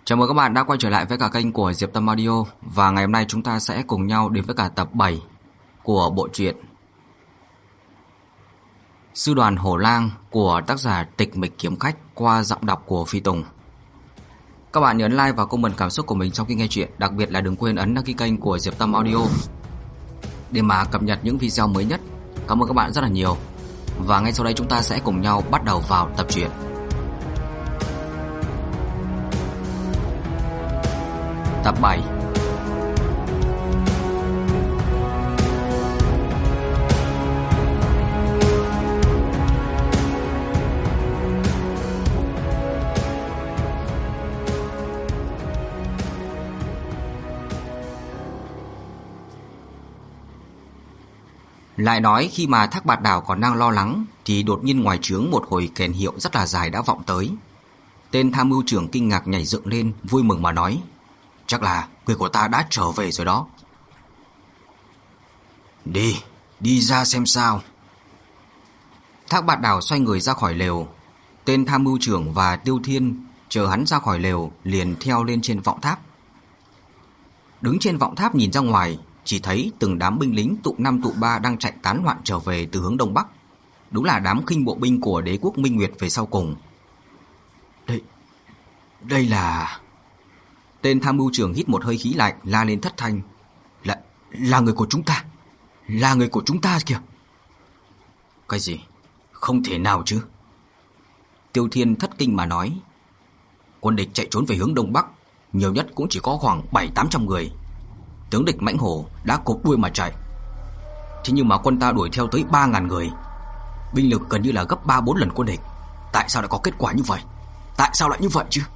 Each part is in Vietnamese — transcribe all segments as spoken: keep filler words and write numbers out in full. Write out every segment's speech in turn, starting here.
Chào mừng các bạn đã quay trở lại với cả kênh của Diệp Tâm Audio. Và ngày hôm nay chúng ta sẽ cùng nhau đến với cả tập bảy của bộ truyện Sư đoàn Hổ Lang của tác giả Tịch Mịch Kiếm Khách qua giọng đọc của Phi Tùng. Các bạn nhấn like và comment cảm xúc của mình trong khi nghe chuyện. Đặc biệt là đừng quên ấn đăng ký kênh của Diệp Tâm Audio để mà cập nhật những video mới nhất. Cảm ơn các bạn rất là nhiều. Và ngay sau đây chúng ta sẽ cùng nhau bắt đầu vào tập truyện. Tập bảy. Lại nói khi mà Thác Bạt Đảo còn đang lo lắng thì đột nhiên ngoài trướng một hồi kèn hiệu rất là dài đã vọng tới. Tên tham mưu trưởng kinh ngạc nhảy dựng lên, vui mừng mà nói: "Chắc là người của ta đã trở về rồi đó." "Đi, đi ra xem sao." Thác Bạt Đảo xoay người ra khỏi lều. Tên tham mưu trưởng và Tiêu Thiên chờ hắn ra khỏi lều liền theo lên trên vọng tháp. Đứng trên vọng tháp nhìn ra ngoài, chỉ thấy từng đám binh lính tụ năm tụ ba đang chạy tán loạn trở về từ hướng đông bắc. Đúng là đám khinh bộ binh của đế quốc Minh Nguyệt về sau cùng. Đây, đây là... Tên tham mưu trưởng hít một hơi khí lạnh, la lên thất thanh: Là, là người của chúng ta, là người của chúng ta kìa. Cái gì? Không thể nào chứ. Tiêu Thiên thất kinh mà nói: Quân địch chạy trốn về hướng đông bắc, nhiều nhất cũng chỉ có khoảng bảy tám trăm người. Tướng địch mãnh hổ đã cộp đuôi mà chạy. Thế nhưng mà quân ta đuổi theo tới ba ngàn người, binh lực gần như là gấp ba bốn lần quân địch. Tại sao lại có kết quả như vậy? Tại sao lại như vậy chứ?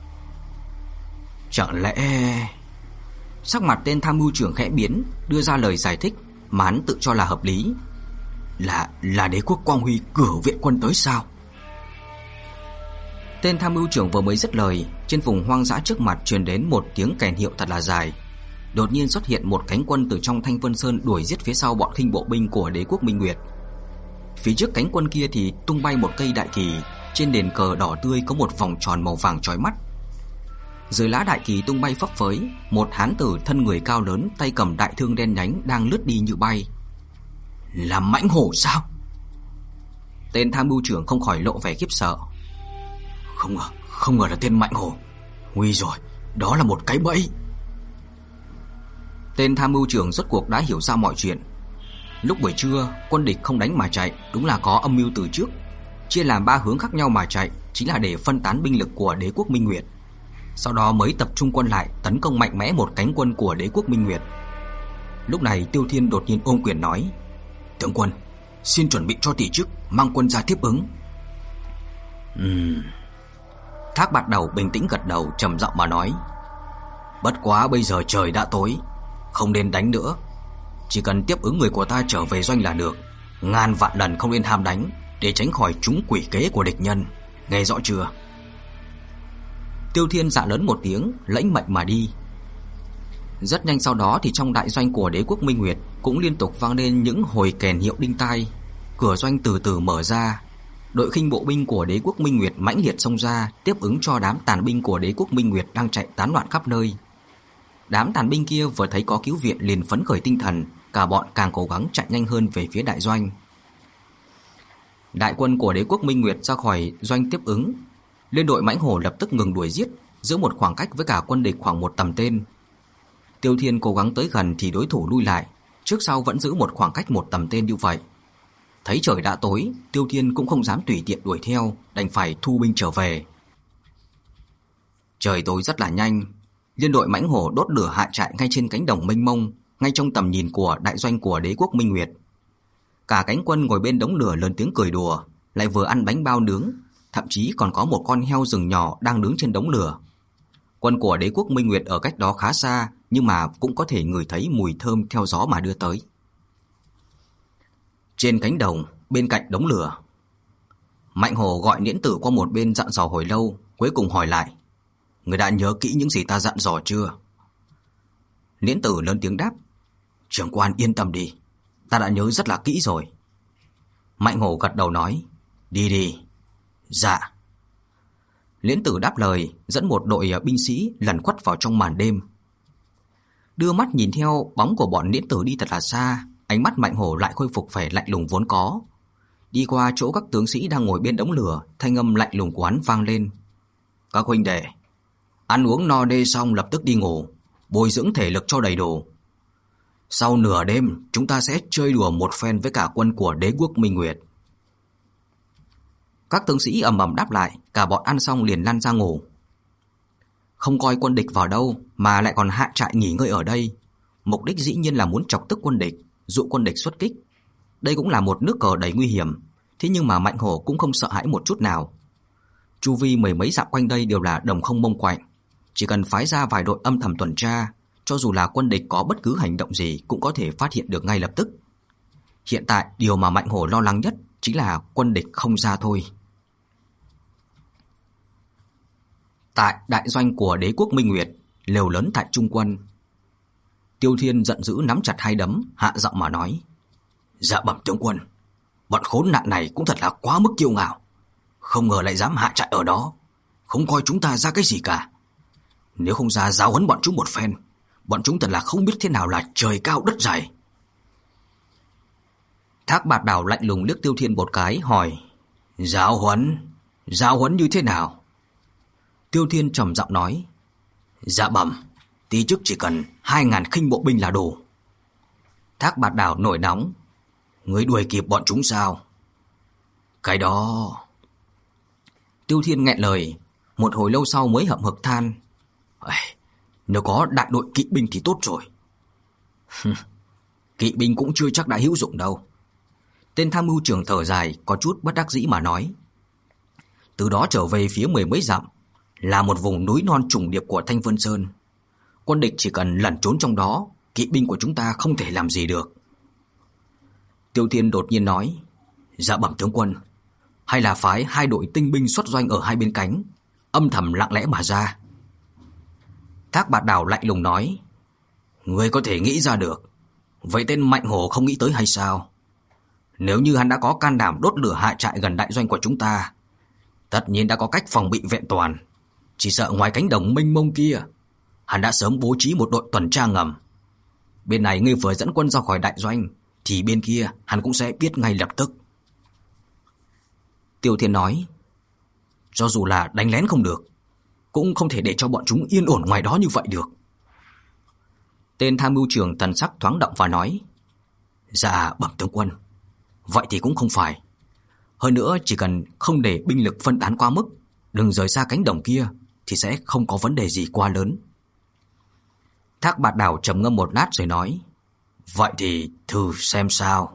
Chẳng lẽ... Sắc mặt tên tham mưu trưởng khẽ biến, đưa ra lời giải thích mà hắn tự cho là hợp lý. Là là đế quốc Quang Huy cử viện quân tới sao? Tên tham mưu trưởng vừa mới dứt lời, trên vùng hoang dã trước mặt truyền đến một tiếng kèn hiệu thật là dài. Đột nhiên xuất hiện một cánh quân từ trong Thanh Vân Sơn đuổi giết phía sau bọn khinh bộ binh của đế quốc Minh Nguyệt. Phía trước cánh quân kia thì tung bay một cây đại kỳ, trên nền cờ đỏ tươi có một vòng tròn màu vàng chói mắt. Dưới lá đại kỳ tung bay phấp phới, một hán tử thân người cao lớn, tay cầm đại thương đen nhánh đang lướt đi như bay. Là mãnh hổ sao? Tên tham mưu trưởng không khỏi lộ vẻ khiếp sợ. Không ngờ, không ngờ là tên mãnh hổ. Nguy rồi, đó là một cái bẫy. Tên tham mưu trưởng rốt cuộc đã hiểu ra mọi chuyện. Lúc buổi trưa, quân địch không đánh mà chạy, đúng là có âm mưu từ trước. Chia làm ba hướng khác nhau mà chạy, chính là để phân tán binh lực của đế quốc Minh Nguyệt. Sau đó mới tập trung quân lại, tấn công mạnh mẽ một cánh quân của đế quốc Minh Nguyệt. Lúc này Tiêu Thiên đột nhiên ôm quyền nói: Tướng quân, xin chuẩn bị cho tỷ chức, mang quân ra tiếp ứng. Ừm. Thác Bạt Đầu bình tĩnh gật đầu, trầm giọng mà nói: Bất quá bây giờ trời đã tối, không nên đánh nữa. Chỉ cần tiếp ứng người của ta trở về doanh là được. Ngàn vạn lần không nên ham đánh, để tránh khỏi trúng quỷ kế của địch nhân. Nghe rõ chưa? Tiêu Thiên dạ lớn một tiếng, lãnh mệnh mà đi. Rất nhanh sau đó thì trong đại doanh của đế quốc Minh Nguyệt cũng liên tục vang lên những hồi kèn hiệu đinh tai. Cửa doanh từ từ mở ra. Đội khinh bộ binh của đế quốc Minh Nguyệt mãnh liệt xông ra, tiếp ứng cho đám tàn binh của đế quốc Minh Nguyệt đang chạy tán loạn khắp nơi. Đám tàn binh kia vừa thấy có cứu viện liền phấn khởi tinh thần, cả bọn càng cố gắng chạy nhanh hơn về phía đại doanh. Đại quân của đế quốc Minh Nguyệt ra khỏi doanh tiếp ứng. Liên đội mãnh hổ lập tức ngừng đuổi giết, giữ một khoảng cách với cả quân địch khoảng một tầm tên. Tiêu Thiên cố gắng tới gần thì đối thủ lui lại, trước sau vẫn giữ một khoảng cách một tầm tên như vậy. Thấy trời đã tối, Tiêu Thiên cũng không dám tùy tiện đuổi theo, đành phải thu binh trở về. Trời tối rất là nhanh, liên đội mãnh hổ đốt lửa hạ trại ngay trên cánh đồng mênh mông, ngay trong tầm nhìn của đại doanh của đế quốc Minh Nguyệt. Cả cánh quân ngồi bên đống lửa lớn tiếng cười đùa, lại vừa ăn bánh bao nướng, thậm chí còn có một con heo rừng nhỏ đang nướng trên đống lửa. Quân của đế quốc Minh Nguyệt ở cách đó khá xa, nhưng mà cũng có thể ngửi thấy mùi thơm theo gió mà đưa tới. Trên cánh đồng, bên cạnh đống lửa, Mạnh Hổ gọi Niễn Tử qua một bên dặn dò hồi lâu, cuối cùng hỏi lại: Người đã nhớ kỹ những gì ta dặn dò chưa? Niễn Tử lớn tiếng đáp: Trưởng quan yên tâm đi, ta đã nhớ rất là kỹ rồi. Mạnh Hổ gật đầu nói: Đi đi. Dạ. Liễn Tử đáp lời, dẫn một đội binh sĩ lẩn khuất vào trong màn đêm. Đưa mắt nhìn theo bóng của bọn Liễn Tử đi thật là xa, ánh mắt Mạnh Hổ lại khôi phục vẻ lạnh lùng vốn có. Đi qua chỗ các tướng sĩ đang ngồi bên đống lửa, thanh âm lạnh lùng của hắn vang lên. Các huynh đệ, ăn uống no đê xong lập tức đi ngủ, bồi dưỡng thể lực cho đầy đủ. Sau nửa đêm, chúng ta sẽ chơi đùa một phen với cả quân của đế quốc Minh Nguyệt. Các tướng sĩ ầm ầm đáp lại, cả bọn ăn xong liền lăn ra ngủ. Không coi quân địch vào đâu mà lại còn hạ trại nghỉ ngơi ở đây, mục đích dĩ nhiên là muốn chọc tức quân địch, dụ quân địch xuất kích. Đây cũng là một nước cờ đầy nguy hiểm, thế nhưng mà Mạnh Hổ cũng không sợ hãi một chút nào. Chu vi mười mấy dặm quanh đây đều là đồng không mông quạnh, chỉ cần phái ra vài đội âm thầm tuần tra, cho dù là quân địch có bất cứ hành động gì cũng có thể phát hiện được ngay lập tức. Hiện tại điều mà Mạnh Hổ lo lắng nhất chính là quân địch không ra thôi. Tại đại doanh của đế quốc Minh Nguyệt, lều lớn tại trung quân. Tiêu Thiên giận dữ nắm chặt hai đấm, hạ giọng mà nói: Dạ bẩm tướng quân, bọn khốn nạn này cũng thật là quá mức kiêu ngạo, không ngờ lại dám hạ trại ở đó, không coi chúng ta ra cái gì cả. Nếu không ra giáo huấn bọn chúng một phen, bọn chúng thật là không biết thế nào là trời cao đất dày. Thác Bạt Đảo lạnh lùng liếc Tiêu Thiên một cái, hỏi: Giáo huấn? Giáo huấn như thế nào? Tiêu Thiên trầm giọng nói: Dạ bẩm, tí chức chỉ cần hai ngàn khinh bộ binh là đủ. Thác Bạt Đảo nổi nóng: Ngươi đuổi kịp bọn chúng sao? Cái đó... Tiêu Thiên nghẹn lời, một hồi lâu sau mới hậm hực than: Nếu có đại đội kỵ binh thì tốt rồi. Kỵ binh cũng chưa chắc đã hữu dụng đâu. Tên tham mưu trưởng thở dài, có chút bất đắc dĩ mà nói. Từ đó trở về phía mười mấy dặm là một vùng núi non trùng điệp của Thanh Vân Sơn. Quân địch chỉ cần lẩn trốn trong đó, kỵ binh của chúng ta không thể làm gì được. Tiêu Thiên đột nhiên nói: Dạ bẩm tướng quân, hay là phái hai đội tinh binh xuất doanh ở hai bên cánh, âm thầm lặng lẽ mà ra. Thác Bạt Đảo lạnh lùng nói: Ngươi có thể nghĩ ra được, vậy tên Mạnh Hổ không nghĩ tới hay sao? Nếu như hắn đã có can đảm đốt lửa hạ trại gần đại doanh của chúng ta, tất nhiên đã có cách phòng bị vẹn toàn. Chỉ sợ ngoài cánh đồng mênh mông kia, hắn đã sớm bố trí một đội tuần tra ngầm. Bên này ngươi vừa dẫn quân ra khỏi đại doanh, thì bên kia hắn cũng sẽ biết ngay lập tức. Tiêu Thiên nói: Cho dù là đánh lén không được, cũng không thể để cho bọn chúng yên ổn ngoài đó như vậy được. Tên tham mưu trưởng thần sắc thoáng động và nói: Dạ bẩm tướng quân, vậy thì cũng không phải. Hơn nữa chỉ cần không để binh lực phân tán quá mức, đừng rời xa cánh đồng kia, thì sẽ không có vấn đề gì quá lớn. Thác Bạt Đảo trầm ngâm một lát rồi nói: Vậy thì thử xem sao.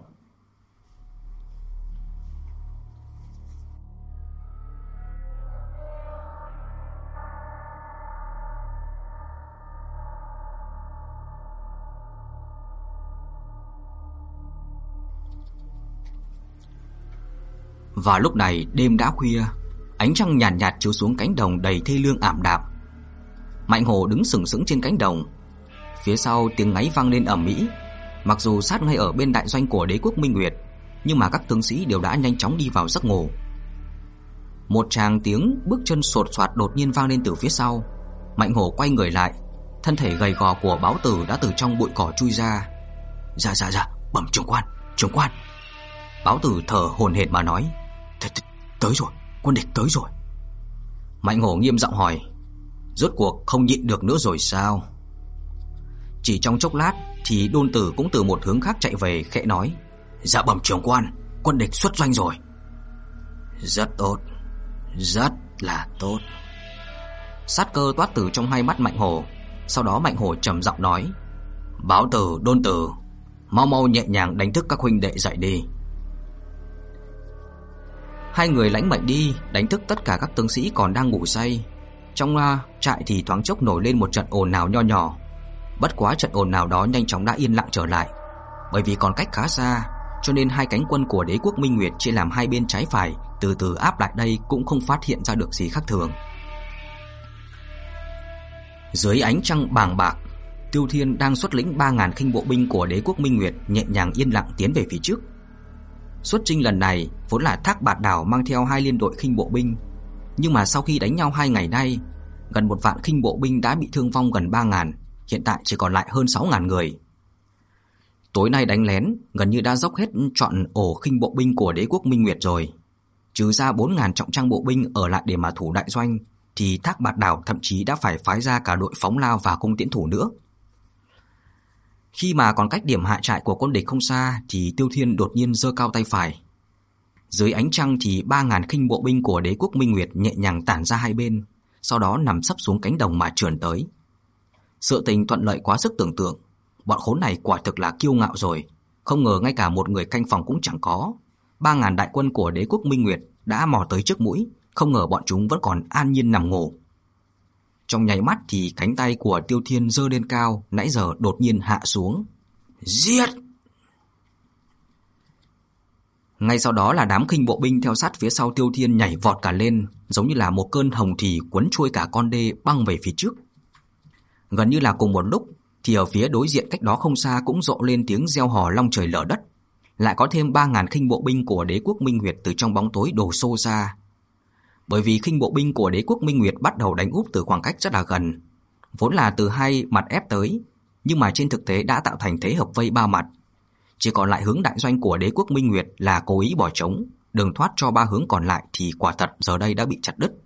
Và lúc này đêm đã khuya, ánh trăng nhàn nhạt, nhạt chiếu xuống cánh đồng đầy thê lương ảm đạm. Mạnh Hổ đứng sừng sững trên cánh đồng, phía sau tiếng ngáy vang lên ầm ĩ. Mặc dù sát ngay ở bên đại doanh của đế quốc Minh Nguyệt, nhưng mà các tướng sĩ đều đã nhanh chóng đi vào giấc ngủ. Một tràng tiếng bước chân sột soạt đột nhiên vang lên từ phía sau. Mạnh Hổ quay người lại, thân thể gầy gò của Báo Tử đã từ trong bụi cỏ chui ra. Dạ dạ dạ, bẩm trưởng quan, trưởng quan. Báo Tử thở hổn hển mà nói: Tới rồi, quân địch tới rồi. Mạnh Hổ nghiêm giọng hỏi: Rốt cuộc không nhịn được nữa rồi sao? Chỉ trong chốc lát thì Đôn Tử cũng từ một hướng khác chạy về, khẽ nói: Dạ bẩm trưởng quan, quân địch xuất doanh rồi. Rất tốt, rất là tốt. Sát cơ toát từ trong hai mắt Mạnh Hổ. Sau đó Mạnh Hổ trầm giọng nói: Báo Tử, Đôn Tử, mau mau nhẹ nhàng đánh thức các huynh đệ dậy đi. Hai người lãnh mệnh đi, đánh thức tất cả các tướng sĩ còn đang ngủ say. Trong uh, trại thì thoáng chốc nổi lên một trận ồn ào nho nhỏ. Bất quá trận ồn ào đó nhanh chóng đã yên lặng trở lại. Bởi vì còn cách khá xa, cho nên hai cánh quân của đế quốc Minh Nguyệt chia làm hai bên trái phải, từ từ áp lại đây cũng không phát hiện ra được gì khác thường. Dưới ánh trăng bàng bạc, Tiêu Thiên đang xuất lĩnh ba ngàn khinh bộ binh của đế quốc Minh Nguyệt nhẹ nhàng yên lặng tiến về phía trước. Xuất chinh lần này vốn là Thác Bạt Đảo mang theo hai liên đội khinh bộ binh, Nhưng mà sau khi đánh nhau hai ngày nay, gần một vạn khinh bộ binh đã bị thương vong gần ba ngàn, hiện tại chỉ còn lại hơn sáu ngàn người. Tối nay đánh lén gần như đã dốc hết trọn ổ khinh bộ binh của đế quốc Minh Nguyệt rồi. Trừ ra bốn ngàn trọng trang bộ binh ở lại để mà thủ đại doanh, thì Thác Bạt Đảo thậm chí đã phải phái ra cả đội phóng lao và cung tiễn thủ nữa. Khi mà còn cách điểm hạ trại của quân địch không xa thì Tiêu Thiên đột nhiên giơ cao tay phải. Dưới ánh trăng thì ba ngàn khinh bộ binh của đế quốc Minh Nguyệt nhẹ nhàng tản ra hai bên, sau đó nằm sấp xuống cánh đồng mà trườn tới. Sự tình thuận lợi quá sức tưởng tượng, bọn khốn này quả thực là kiêu ngạo rồi, không ngờ ngay cả một người canh phòng cũng chẳng có. Ba ngàn đại quân của đế quốc Minh Nguyệt đã mò tới trước mũi, không ngờ bọn chúng vẫn còn an nhiên nằm ngủ. Trong nháy mắt thì cánh tay của Tiêu Thiên giơ lên cao, nãy giờ đột nhiên hạ xuống. Giết! Ngay sau đó là đám khinh bộ binh theo sát phía sau Tiêu Thiên nhảy vọt cả lên, giống như là một cơn hồng thủy cuốn trôi cả con đê băng về phía trước. Gần như là cùng một lúc thì ở phía đối diện cách đó không xa cũng rộ lên tiếng reo hò long trời lở đất. Lại có thêm ba ngàn khinh bộ binh của đế quốc Minh Nguyệt từ trong bóng tối đổ xô ra. Bởi vì khinh bộ binh của đế quốc Minh Nguyệt bắt đầu đánh úp từ khoảng cách rất là gần, vốn là từ hai mặt ép tới, nhưng mà trên thực tế đã tạo thành thế hợp vây ba mặt. Chỉ còn lại hướng đại doanh của đế quốc Minh Nguyệt là cố ý bỏ trống, đường thoát cho ba hướng còn lại thì quả thật giờ đây đã bị chặt đứt.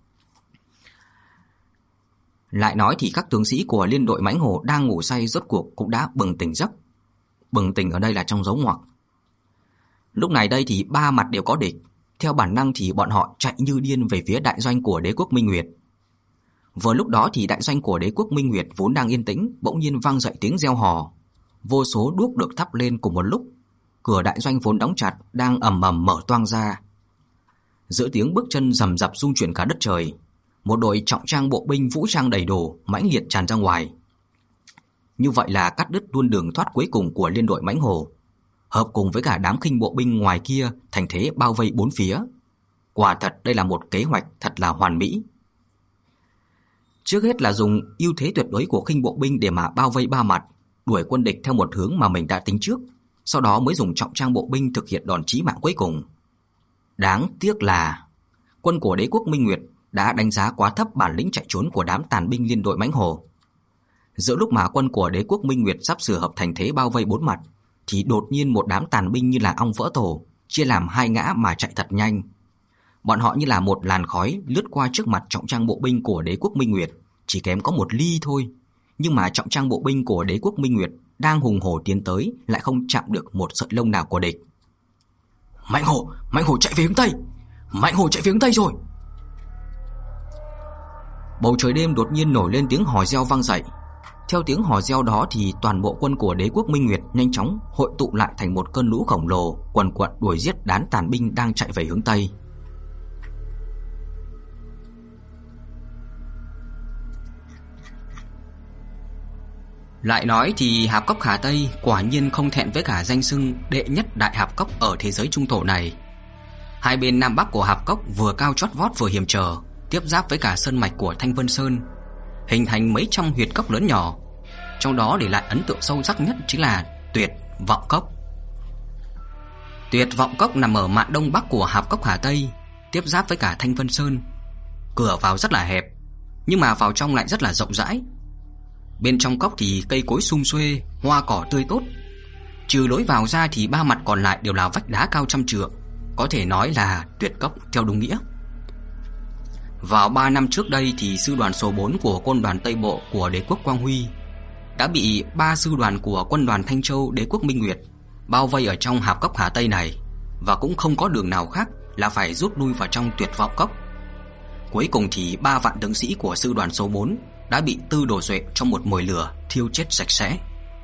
Lại nói thì các tướng sĩ của liên đội Mãnh Hổ đang ngủ say rốt cuộc cũng đã bừng tỉnh giấc. Bừng tỉnh ở đây là trong dấu ngoặc. Lúc này đây thì ba mặt đều có địch, theo bản năng thì bọn họ chạy như điên về phía đại doanh của đế quốc Minh Nguyệt. Vừa lúc đó thì đại doanh của đế quốc Minh Nguyệt vốn đang yên tĩnh, bỗng nhiên vang dậy tiếng reo hò. Vô số đuốc được thắp lên cùng một lúc, cửa đại doanh vốn đóng chặt đang ầm ầm mở toang ra. Giữa tiếng bước chân rầm rập rung chuyển cả đất trời, một đội trọng trang bộ binh vũ trang đầy đủ mãnh liệt tràn ra ngoài. Như vậy là cắt đứt luôn đường thoát cuối cùng của liên đội Mãnh Hổ, hợp cùng với cả đám khinh bộ binh ngoài kia thành thế bao vây bốn phía. Quả thật đây là một kế hoạch thật là hoàn mỹ. Trước hết là dùng ưu thế tuyệt đối của khinh bộ binh để mà bao vây ba mặt, đuổi quân địch theo một hướng mà mình đã tính trước, sau đó mới dùng trọng trang bộ binh thực hiện đòn chí mạng cuối cùng. Đáng tiếc là quân của đế quốc Minh Nguyệt đã đánh giá quá thấp bản lĩnh chạy trốn của đám tàn binh liên đội Mãnh Hổ. Giữa lúc mà quân của đế quốc Minh Nguyệt sắp sửa hợp thành thế bao vây bốn mặt, thì đột nhiên một đám tàn binh như là ong vỡ tổ, chia làm hai ngã mà chạy thật nhanh. Bọn họ như là một làn khói lướt qua trước mặt trọng trang bộ binh của đế quốc Minh Nguyệt, chỉ kém có một ly thôi. Nhưng mà trọng trang bộ binh của đế quốc Minh Nguyệt đang hùng hổ tiến tới lại không chạm được một sợi lông nào của địch. Mãnh Hổ, Mãnh Hổ chạy về hướng Tây, Mãnh Hổ chạy về hướng Tây rồi. Bầu trời đêm đột nhiên nổi lên tiếng hò reo vang dậy. Theo tiếng hò reo đó thì toàn bộ quân của đế quốc Minh Nguyệt nhanh chóng hội tụ lại thành một cơn lũ khổng lồ, quần quật đuổi giết đám tàn binh đang chạy về hướng Tây. Lại nói thì hạp cốc Hà Tây quả nhiên không thẹn với cả danh xưng đệ nhất đại hạp cốc ở thế giới trung thổ này. Hai bên nam bắc của hạp cốc vừa cao chót vót vừa hiểm trở, tiếp giáp với cả sơn mạch của Thanh Vân Sơn, hình thành mấy trăm huyệt cốc lớn nhỏ. Trong đó để lại ấn tượng sâu sắc nhất chính là Tuyệt Vọng Cốc. Tuyệt Vọng Cốc nằm ở mạn đông bắc của hạp cốc Hà Tây, tiếp giáp với cả Thanh Vân Sơn. Cửa vào rất là hẹp, nhưng mà vào trong lại rất là rộng rãi. Bên trong cốc thì cây cối sum xuê, hoa cỏ tươi tốt. Trừ lối vào ra thì ba mặt còn lại đều là vách đá cao trăm trượng, có thể nói là tuyệt cốc theo đúng nghĩa. Vào ba năm trước đây thì sư đoàn số bốn của quân đoàn Tây Bộ của đế quốc Quang Huy đã bị ba sư đoàn của quân đoàn Thanh Châu đế quốc Minh Nguyệt bao vây ở trong hạp cốc Hà Tây này, và cũng không có đường nào khác là phải rút lui vào trong Tuyệt Vọng Cốc. Cuối cùng thì ba vạn tướng sĩ của sư đoàn số bốn đã bị Tư Đồ Duệ trong một mồi lửa thiêu chết sạch sẽ.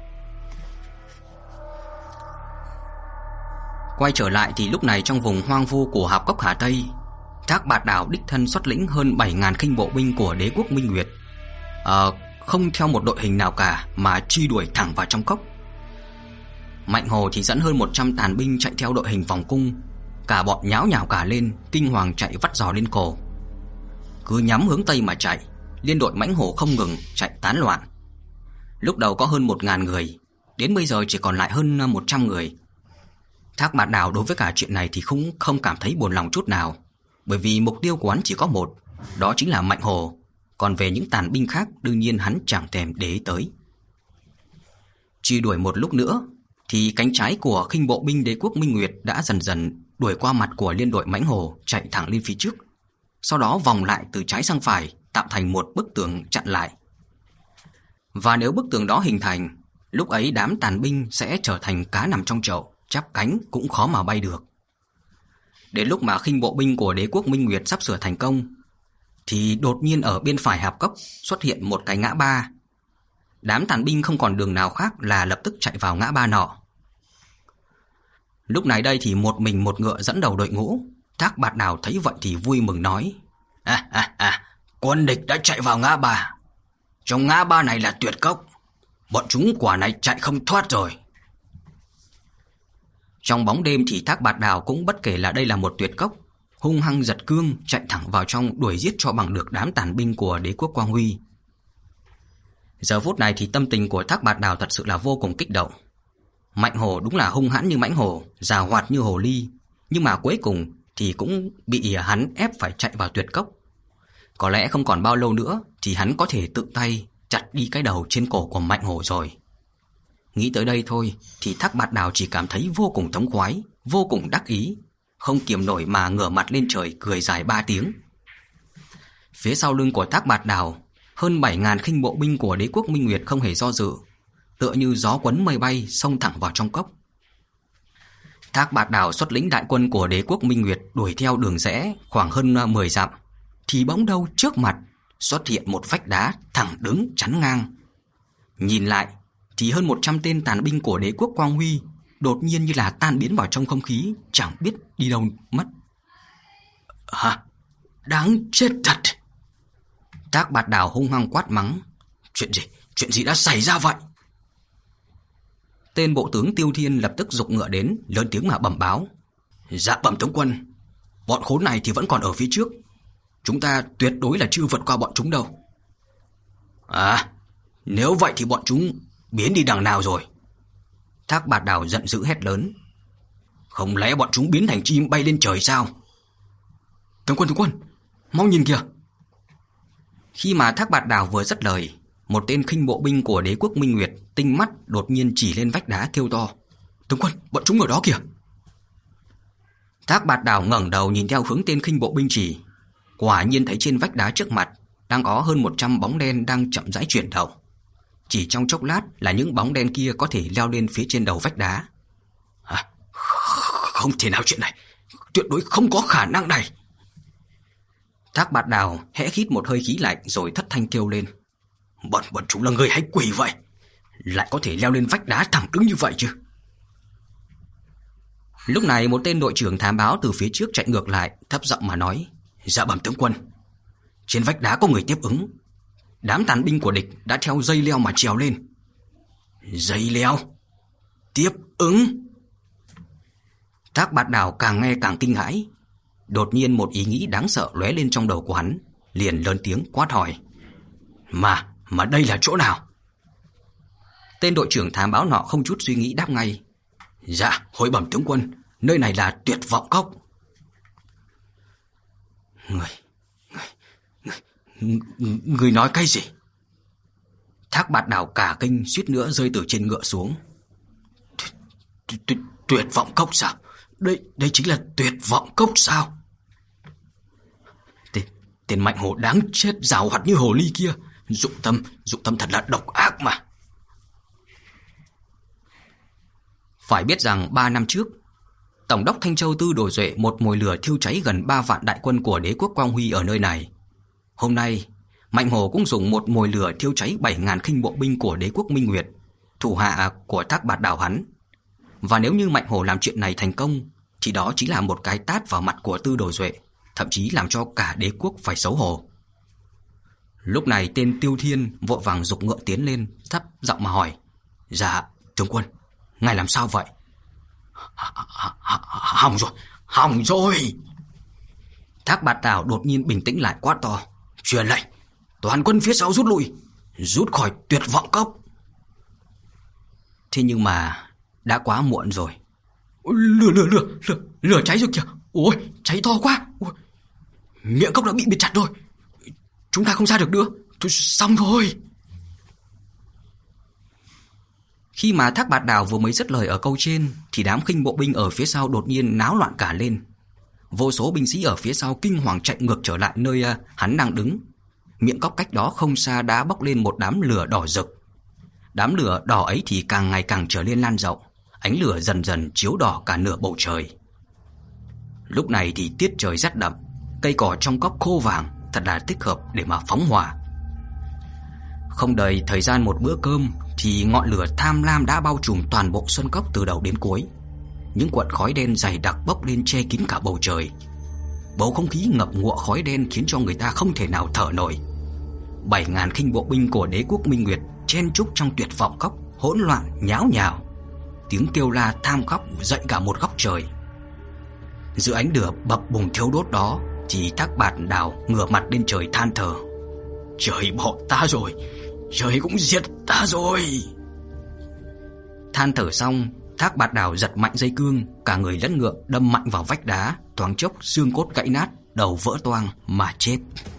Quay trở lại thì lúc này trong vùng hoang vu của hạp cốc Hà Tây, Thác Bạt Đảo đích thân xuất lĩnh hơn bảy ngàn khinh bộ binh của đế quốc Minh Nguyệt, à, không theo một đội hình nào cả mà truy đuổi thẳng vào trong cốc. Mạnh Hồ thì dẫn hơn một trăm tàn binh chạy theo đội hình vòng cung, cả bọn nháo nhào cả lên, kinh hoàng chạy vắt giò lên cổ. Cứ nhắm hướng Tây mà chạy, liên đội Mãnh Hổ không ngừng chạy tán loạn. Lúc đầu có hơn một ngàn người, đến bây giờ chỉ còn lại hơn một trăm người. Thác Bạt Đảo đối với cả chuyện này thì cũng không cảm thấy buồn lòng chút nào, bởi vì mục tiêu của hắn chỉ có một, đó chính là Mạnh Hổ. Còn về những tàn binh khác đương nhiên hắn chẳng thèm để ý tới. Truy đuổi một lúc nữa thì cánh trái của khinh bộ binh Đế quốc Minh Nguyệt đã dần dần đuổi qua mặt của liên đội Mãnh Hổ, chạy thẳng lên phía trước. Sau đó vòng lại từ trái sang phải, tạo thành một bức tường chặn lại. Và nếu bức tường đó hình thành, lúc ấy đám tàn binh sẽ trở thành cá nằm trong chậu, chắp cánh cũng khó mà bay được. Đến lúc mà khinh bộ binh của Đế quốc Minh Nguyệt sắp sửa thành công, thì đột nhiên ở bên phải hạp cốc xuất hiện một cái ngã ba. Đám tàn binh không còn đường nào khác là lập tức chạy vào ngã ba nọ. Lúc này đây thì một mình một ngựa dẫn đầu đội ngũ. Thác Bạt Đào thấy vậy thì vui mừng nói: À à à, quân địch đã chạy vào ngã ba. Trong ngã ba này là tuyệt cốc, bọn chúng quả này chạy không thoát rồi. Trong bóng đêm thì Thác Bạt Đào cũng bất kể là đây là một tuyệt cốc, hung hăng giật cương chạy thẳng vào trong, đuổi giết cho bằng được đám tàn binh của Đế quốc Quang Huy. Giờ phút này thì tâm tình của Thác Bạt Đào thật sự là vô cùng kích động. Mạnh Hổ đúng là hung hãn như mãnh hổ, giàu hoạt như hồ ly, nhưng mà cuối cùng thì cũng bị hắn ép phải chạy vào tuyệt cốc. Có lẽ không còn bao lâu nữa thì hắn có thể tự tay chặt đi cái đầu trên cổ của Mạnh Hổ rồi. Nghĩ tới đây thôi thì Thác Bạt Đào chỉ cảm thấy vô cùng thống khoái, vô cùng đắc ý, không kiềm nổi mà ngửa mặt lên trời cười dài ba tiếng. Phía sau lưng của Thác Bạt Đào, hơn bảy ngàn khinh bộ binh của Đế quốc Minh Nguyệt không hề do dự, tựa như gió quấn mây bay xông thẳng vào trong cốc. Thác Bạt Đào xuất lĩnh đại quân của Đế quốc Minh Nguyệt đuổi theo đường rẽ khoảng hơn mười dặm, thì bỗng đâu trước mặt xuất hiện một vách đá thẳng đứng chắn ngang. Nhìn lại thì hơn một trăm tên tàn binh của Đế quốc Quang Huy đột nhiên như là tan biến vào trong không khí, chẳng biết đi đâu mất. Hả? Đáng chết thật! Thác Bạt Đào hung hăng quát mắng: Chuyện gì? Chuyện gì đã xảy ra vậy? Tên bộ tướng Tiêu Thiên lập tức giục ngựa đến, lớn tiếng mà bẩm báo: Dạ bẩm tướng quân, bọn khốn này thì vẫn còn ở phía trước, chúng ta tuyệt đối là chưa vượt qua bọn chúng đâu. À, nếu vậy thì bọn chúng biến đi đằng nào rồi? Thác Bạt Đào giận dữ hét lớn: Không lẽ bọn chúng biến thành chim bay lên trời sao? Tướng quân, tướng quân, mau nhìn kìa! Khi mà Thác Bạt Đào vừa dứt lời, một tên khinh bộ binh của Đế quốc Minh Nguyệt tinh mắt đột nhiên chỉ lên vách đá kêu to: Tướng quân, bọn chúng ở đó kìa! Thác Bạt Đào ngẩng đầu nhìn theo hướng tên khinh bộ binh chỉ, quả nhiên thấy trên vách đá trước mặt đang có hơn một trăm bóng đen đang chậm rãi chuyển động. Chỉ trong chốc lát là những bóng đen kia có thể leo lên phía trên đầu vách đá. À, không thể nào, chuyện này tuyệt đối không có khả năng này. Thác Bạt Đào hẽ hít một hơi khí lạnh rồi thất thanh kêu lên: Bọn bọn chúng là người hay quỷ vậy, lại có thể leo lên vách đá thẳng đứng như vậy chứ? Lúc này một tên đội trưởng thám báo từ phía trước chạy ngược lại, thấp giọng mà nói: Dạ bẩm tướng quân, trên vách đá có người tiếp ứng, đám tàn binh của địch đã theo dây leo mà trèo lên. Dây leo? Tiếp ứng? Thác Bạt Đào càng nghe càng kinh hãi. Đột nhiên một ý nghĩ đáng sợ lóe lên trong đầu của hắn, liền lớn tiếng quát hỏi: Mà, mà đây là chỗ nào? Tên đội trưởng thám báo nọ không chút suy nghĩ đáp ngay: Dạ, hồi bẩm tướng quân, nơi này là Tuyệt Vọng Cốc. Người, người, người, người nói cái gì? Thác Bạt Đào cả kinh suýt nữa rơi từ trên ngựa xuống. Tuyệt, tuyệt, tuyệt Vọng Cốc sao? Đây, đây chính là Tuyệt Vọng Cốc sao? Tên, tên Mạnh Hổ đáng chết, giàu hoạt như hồ ly kia, dụng tâm, dụng tâm thật là độc ác mà. Phải biết rằng ba năm trước, Tổng đốc Thanh Châu Tư Đồ Duệ một mồi lửa thiêu cháy gần ba vạn đại quân của Đế quốc Quang Huy ở nơi này. Hôm nay, Mạnh Hổ cũng dùng một mồi lửa thiêu cháy bảy ngàn khinh bộ binh của Đế quốc Minh Nguyệt, thủ hạ của Thác Bạt Đào hắn. Và nếu như Mạnh Hổ làm chuyện này thành công, thì đó chính là một cái tát vào mặt của Tư Đồ Duệ, thậm chí làm cho cả đế quốc phải xấu hổ. Lúc này tên Tiêu Thiên vội vàng giục ngựa tiến lên, thấp giọng mà hỏi: Dạ, tướng quân, ngài làm sao vậy? Hỏng rồi, hỏng rồi! Thác Bạt Đào đột nhiên bình tĩnh lại, quát to: Truyền lệnh, toàn quân phía sau rút lui, rút khỏi Tuyệt Vọng Cốc. Thế nhưng mà đã quá muộn rồi. Lửa, lửa, lửa, lửa, lửa cháy rồi kìa! Ôi, cháy to quá! Ôi. Miệng cốc đã bị bịt chặt rồi. Chúng ta không ra được nữa. Thôi, xong rồi. Khi mà Thác Bạt Đào vừa mới dứt lời ở câu trên thì đám khinh bộ binh ở phía sau đột nhiên náo loạn cả lên. Vô số binh sĩ ở phía sau kinh hoàng chạy ngược trở lại nơi hắn đang đứng. Miệng cốc cách đó không xa đã bốc lên một đám lửa đỏ rực. Đám lửa đỏ ấy thì càng ngày càng trở nên lan rộng, ánh lửa dần dần chiếu đỏ cả nửa bầu trời. Lúc này thì tiết trời rét đậm, cây cỏ trong cốc khô vàng, thật là thích hợp để mà phóng hỏa. Không đầy thời gian một bữa cơm thì ngọn lửa tham lam đã bao trùm toàn bộ sơn cốc từ đầu đến cuối. Những cuộn khói đen dày đặc bốc lên che kín cả bầu trời. Bầu không khí ngập ngụa khói đen khiến cho người ta không thể nào thở nổi. Bảy ngàn khinh bộ binh của đế quốc Minh Nguyệt chen chúc trong tuyệt vọng cốc, hỗn loạn nháo nhào. Tiếng kêu la tham khóc dậy cả một góc trời. Giữa ánh lửa bập bùng thiêu đốt đó thì Thác Bạt Đào ngửa mặt lên trời than thở: Trời bỏ ta rồi, trời cũng diệt ta rồi. Than thở xong, Thác Bạt Đào giật mạnh dây cương, cả người lẫn ngựa đâm mạnh vào vách đá, thoáng chốc xương cốt gãy nát, đầu vỡ toang mà chết.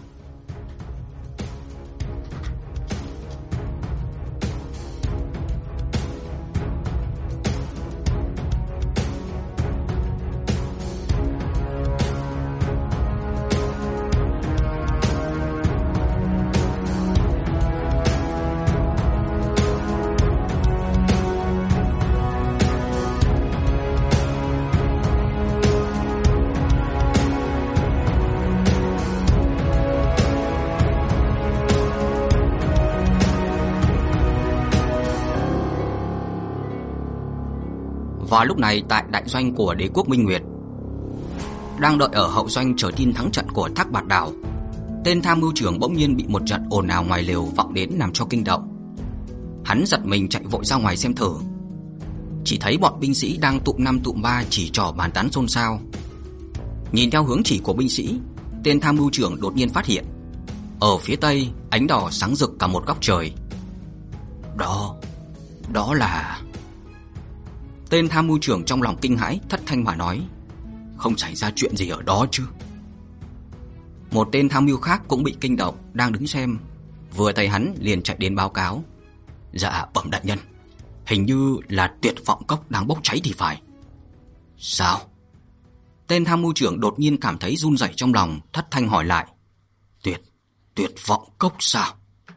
Và lúc này tại đại doanh của đế quốc Minh Nguyệt, đang đợi ở hậu doanh chờ tin thắng trận của Thác Bạt Đào, tên tham mưu trưởng bỗng nhiên bị một trận ồn ào ngoài lều vọng đến làm cho kinh động. Hắn giật mình chạy vội ra ngoài xem thử. Chỉ thấy bọn binh sĩ đang tụm năm tụm ba chỉ trỏ bàn tán xôn xao. Nhìn theo hướng chỉ của binh sĩ, tên tham mưu trưởng đột nhiên phát hiện ở phía tây ánh đỏ sáng rực cả một góc trời. Đó, đó là... Tên tham mưu trưởng trong lòng kinh hãi, thất thanh mà nói: Không xảy ra chuyện gì ở đó chứ? Một tên tham mưu khác cũng bị kinh động, đang đứng xem, vừa thấy hắn liền chạy đến báo cáo: Dạ bẩm đại nhân, hình như là tuyệt vọng cốc đang bốc cháy thì phải. Sao? Tên tham mưu trưởng đột nhiên cảm thấy run rẩy trong lòng, thất thanh hỏi lại: Tuyệt, tuyệt vọng cốc sao?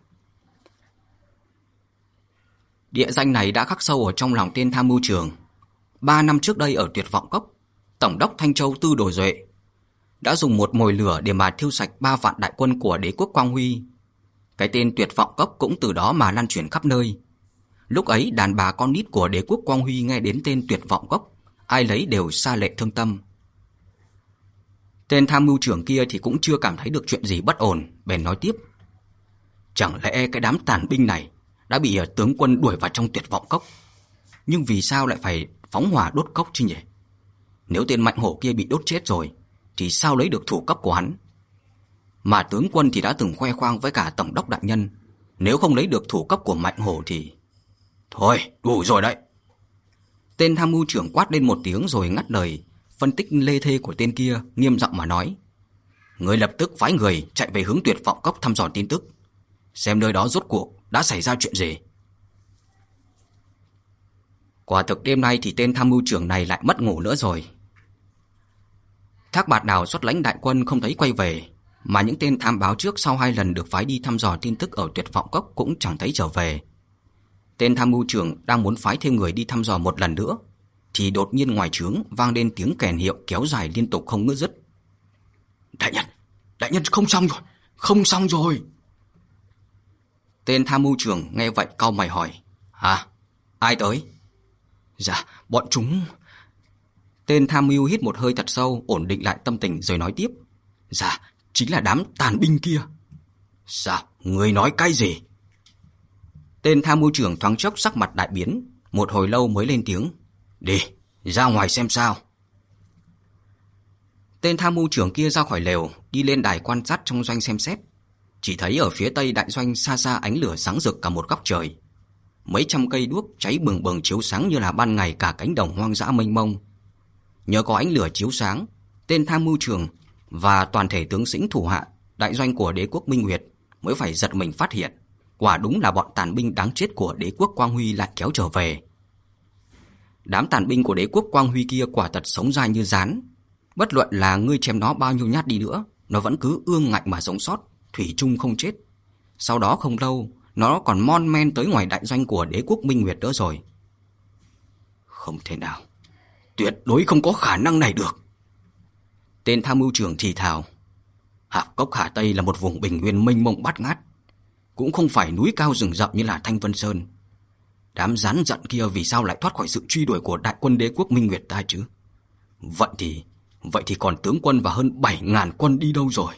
Địa danh này đã khắc sâu ở trong lòng tên tham mưu trưởng. Ba năm trước đây ở tuyệt vọng cốc, Tổng đốc Thanh Châu Tư Đồ Duệ đã dùng một mồi lửa để mà thiêu sạch ba vạn đại quân của đế quốc Quang Huy. Cái tên tuyệt vọng cốc cũng từ đó mà lan truyền khắp nơi. Lúc ấy đàn bà con nít của đế quốc Quang Huy nghe đến tên tuyệt vọng cốc, ai lấy đều sa lệ thương tâm. Tên tham mưu trưởng kia thì cũng chưa cảm thấy được chuyện gì bất ổn, bèn nói tiếp: Chẳng lẽ cái đám tàn binh này đã bị tướng quân đuổi vào trong tuyệt vọng cốc, nhưng vì sao lại phải phóng hỏa đốt cốc chứ nhỉ? Nếu tên Mạnh Hổ kia bị đốt chết rồi thì sao lấy được thủ cấp của hắn? Mà tướng quân thì đã từng khoe khoang với cả tổng đốc đại nhân, nếu không lấy được thủ cấp của Mạnh Hổ thì... Thôi, đủ rồi đấy. Tên tham mưu trưởng quát lên một tiếng rồi ngắt lời phân tích lê thê của tên kia, nghiêm giọng mà nói: Người lập tức phái người chạy về hướng tuyệt vọng cốc thăm dò tin tức, xem nơi đó rốt cuộc đã xảy ra chuyện gì. Quả thực đêm nay thì tên tham mưu trưởng này lại mất ngủ nữa rồi. Thác Bạt Đào xuất lãnh đại quân không thấy quay về, mà những tên tham báo trước sau hai lần được phái đi thăm dò tin tức ở tuyệt vọng cốc cũng chẳng thấy trở về. Tên tham mưu trưởng đang muốn phái thêm người đi thăm dò một lần nữa thì đột nhiên ngoài trướng vang lên tiếng kèn hiệu kéo dài liên tục không ngớt dứt. Đại nhân, đại nhân không xong rồi, không xong rồi. Tên tham mưu trưởng nghe vậy cau mày hỏi: Hả? Ai tới? Dạ, bọn chúng... Tên tham mưu hít một hơi thật sâu, ổn định lại tâm tình rồi nói tiếp: Dạ, chính là đám tàn binh kia. Sao? Người nói cái gì? Tên tham mưu trưởng thoáng chốc sắc mặt đại biến, một hồi lâu mới lên tiếng: Đi, ra ngoài xem sao. Tên tham mưu trưởng kia ra khỏi lều, đi lên đài quan sát trong doanh xem xét. Chỉ thấy ở phía tây đại doanh xa xa ánh lửa sáng rực cả một góc trời. Mấy trăm cây đuốc cháy bừng bừng chiếu sáng như là ban ngày cả cánh đồng hoang dã mênh mông. Nhờ có ánh lửa chiếu sáng, tên tham mưu trưởng và toàn thể tướng sĩ thủ hạ đại doanh của đế quốc Minh Nguyệt mới phải giật mình phát hiện, quả đúng là bọn tàn binh đáng chết của đế quốc Quang Huy lại kéo trở về. Đám tàn binh của đế quốc Quang Huy kia quả thật sống dai như rán, bất luận là ngươi chém nó bao nhiêu nhát đi nữa, nó vẫn cứ ương ngạnh mà sống sót, thủy chung không chết. Sau đó không lâu, nó còn mon men tới ngoài đại doanh của đế quốc Minh Nguyệt nữa rồi. Không thể nào, tuyệt đối không có khả năng này được. Tên tham mưu trưởng thì thào. Hạp Cốc Hà Tây là một vùng bình nguyên mênh mông bát ngát, cũng không phải núi cao rừng rậm như là Thanh Vân Sơn. Đám rắn giận kia vì sao lại thoát khỏi sự truy đuổi của đại quân đế quốc Minh Nguyệt ta chứ? Vậy thì, vậy thì còn tướng quân và hơn bảy ngàn quân đi đâu rồi?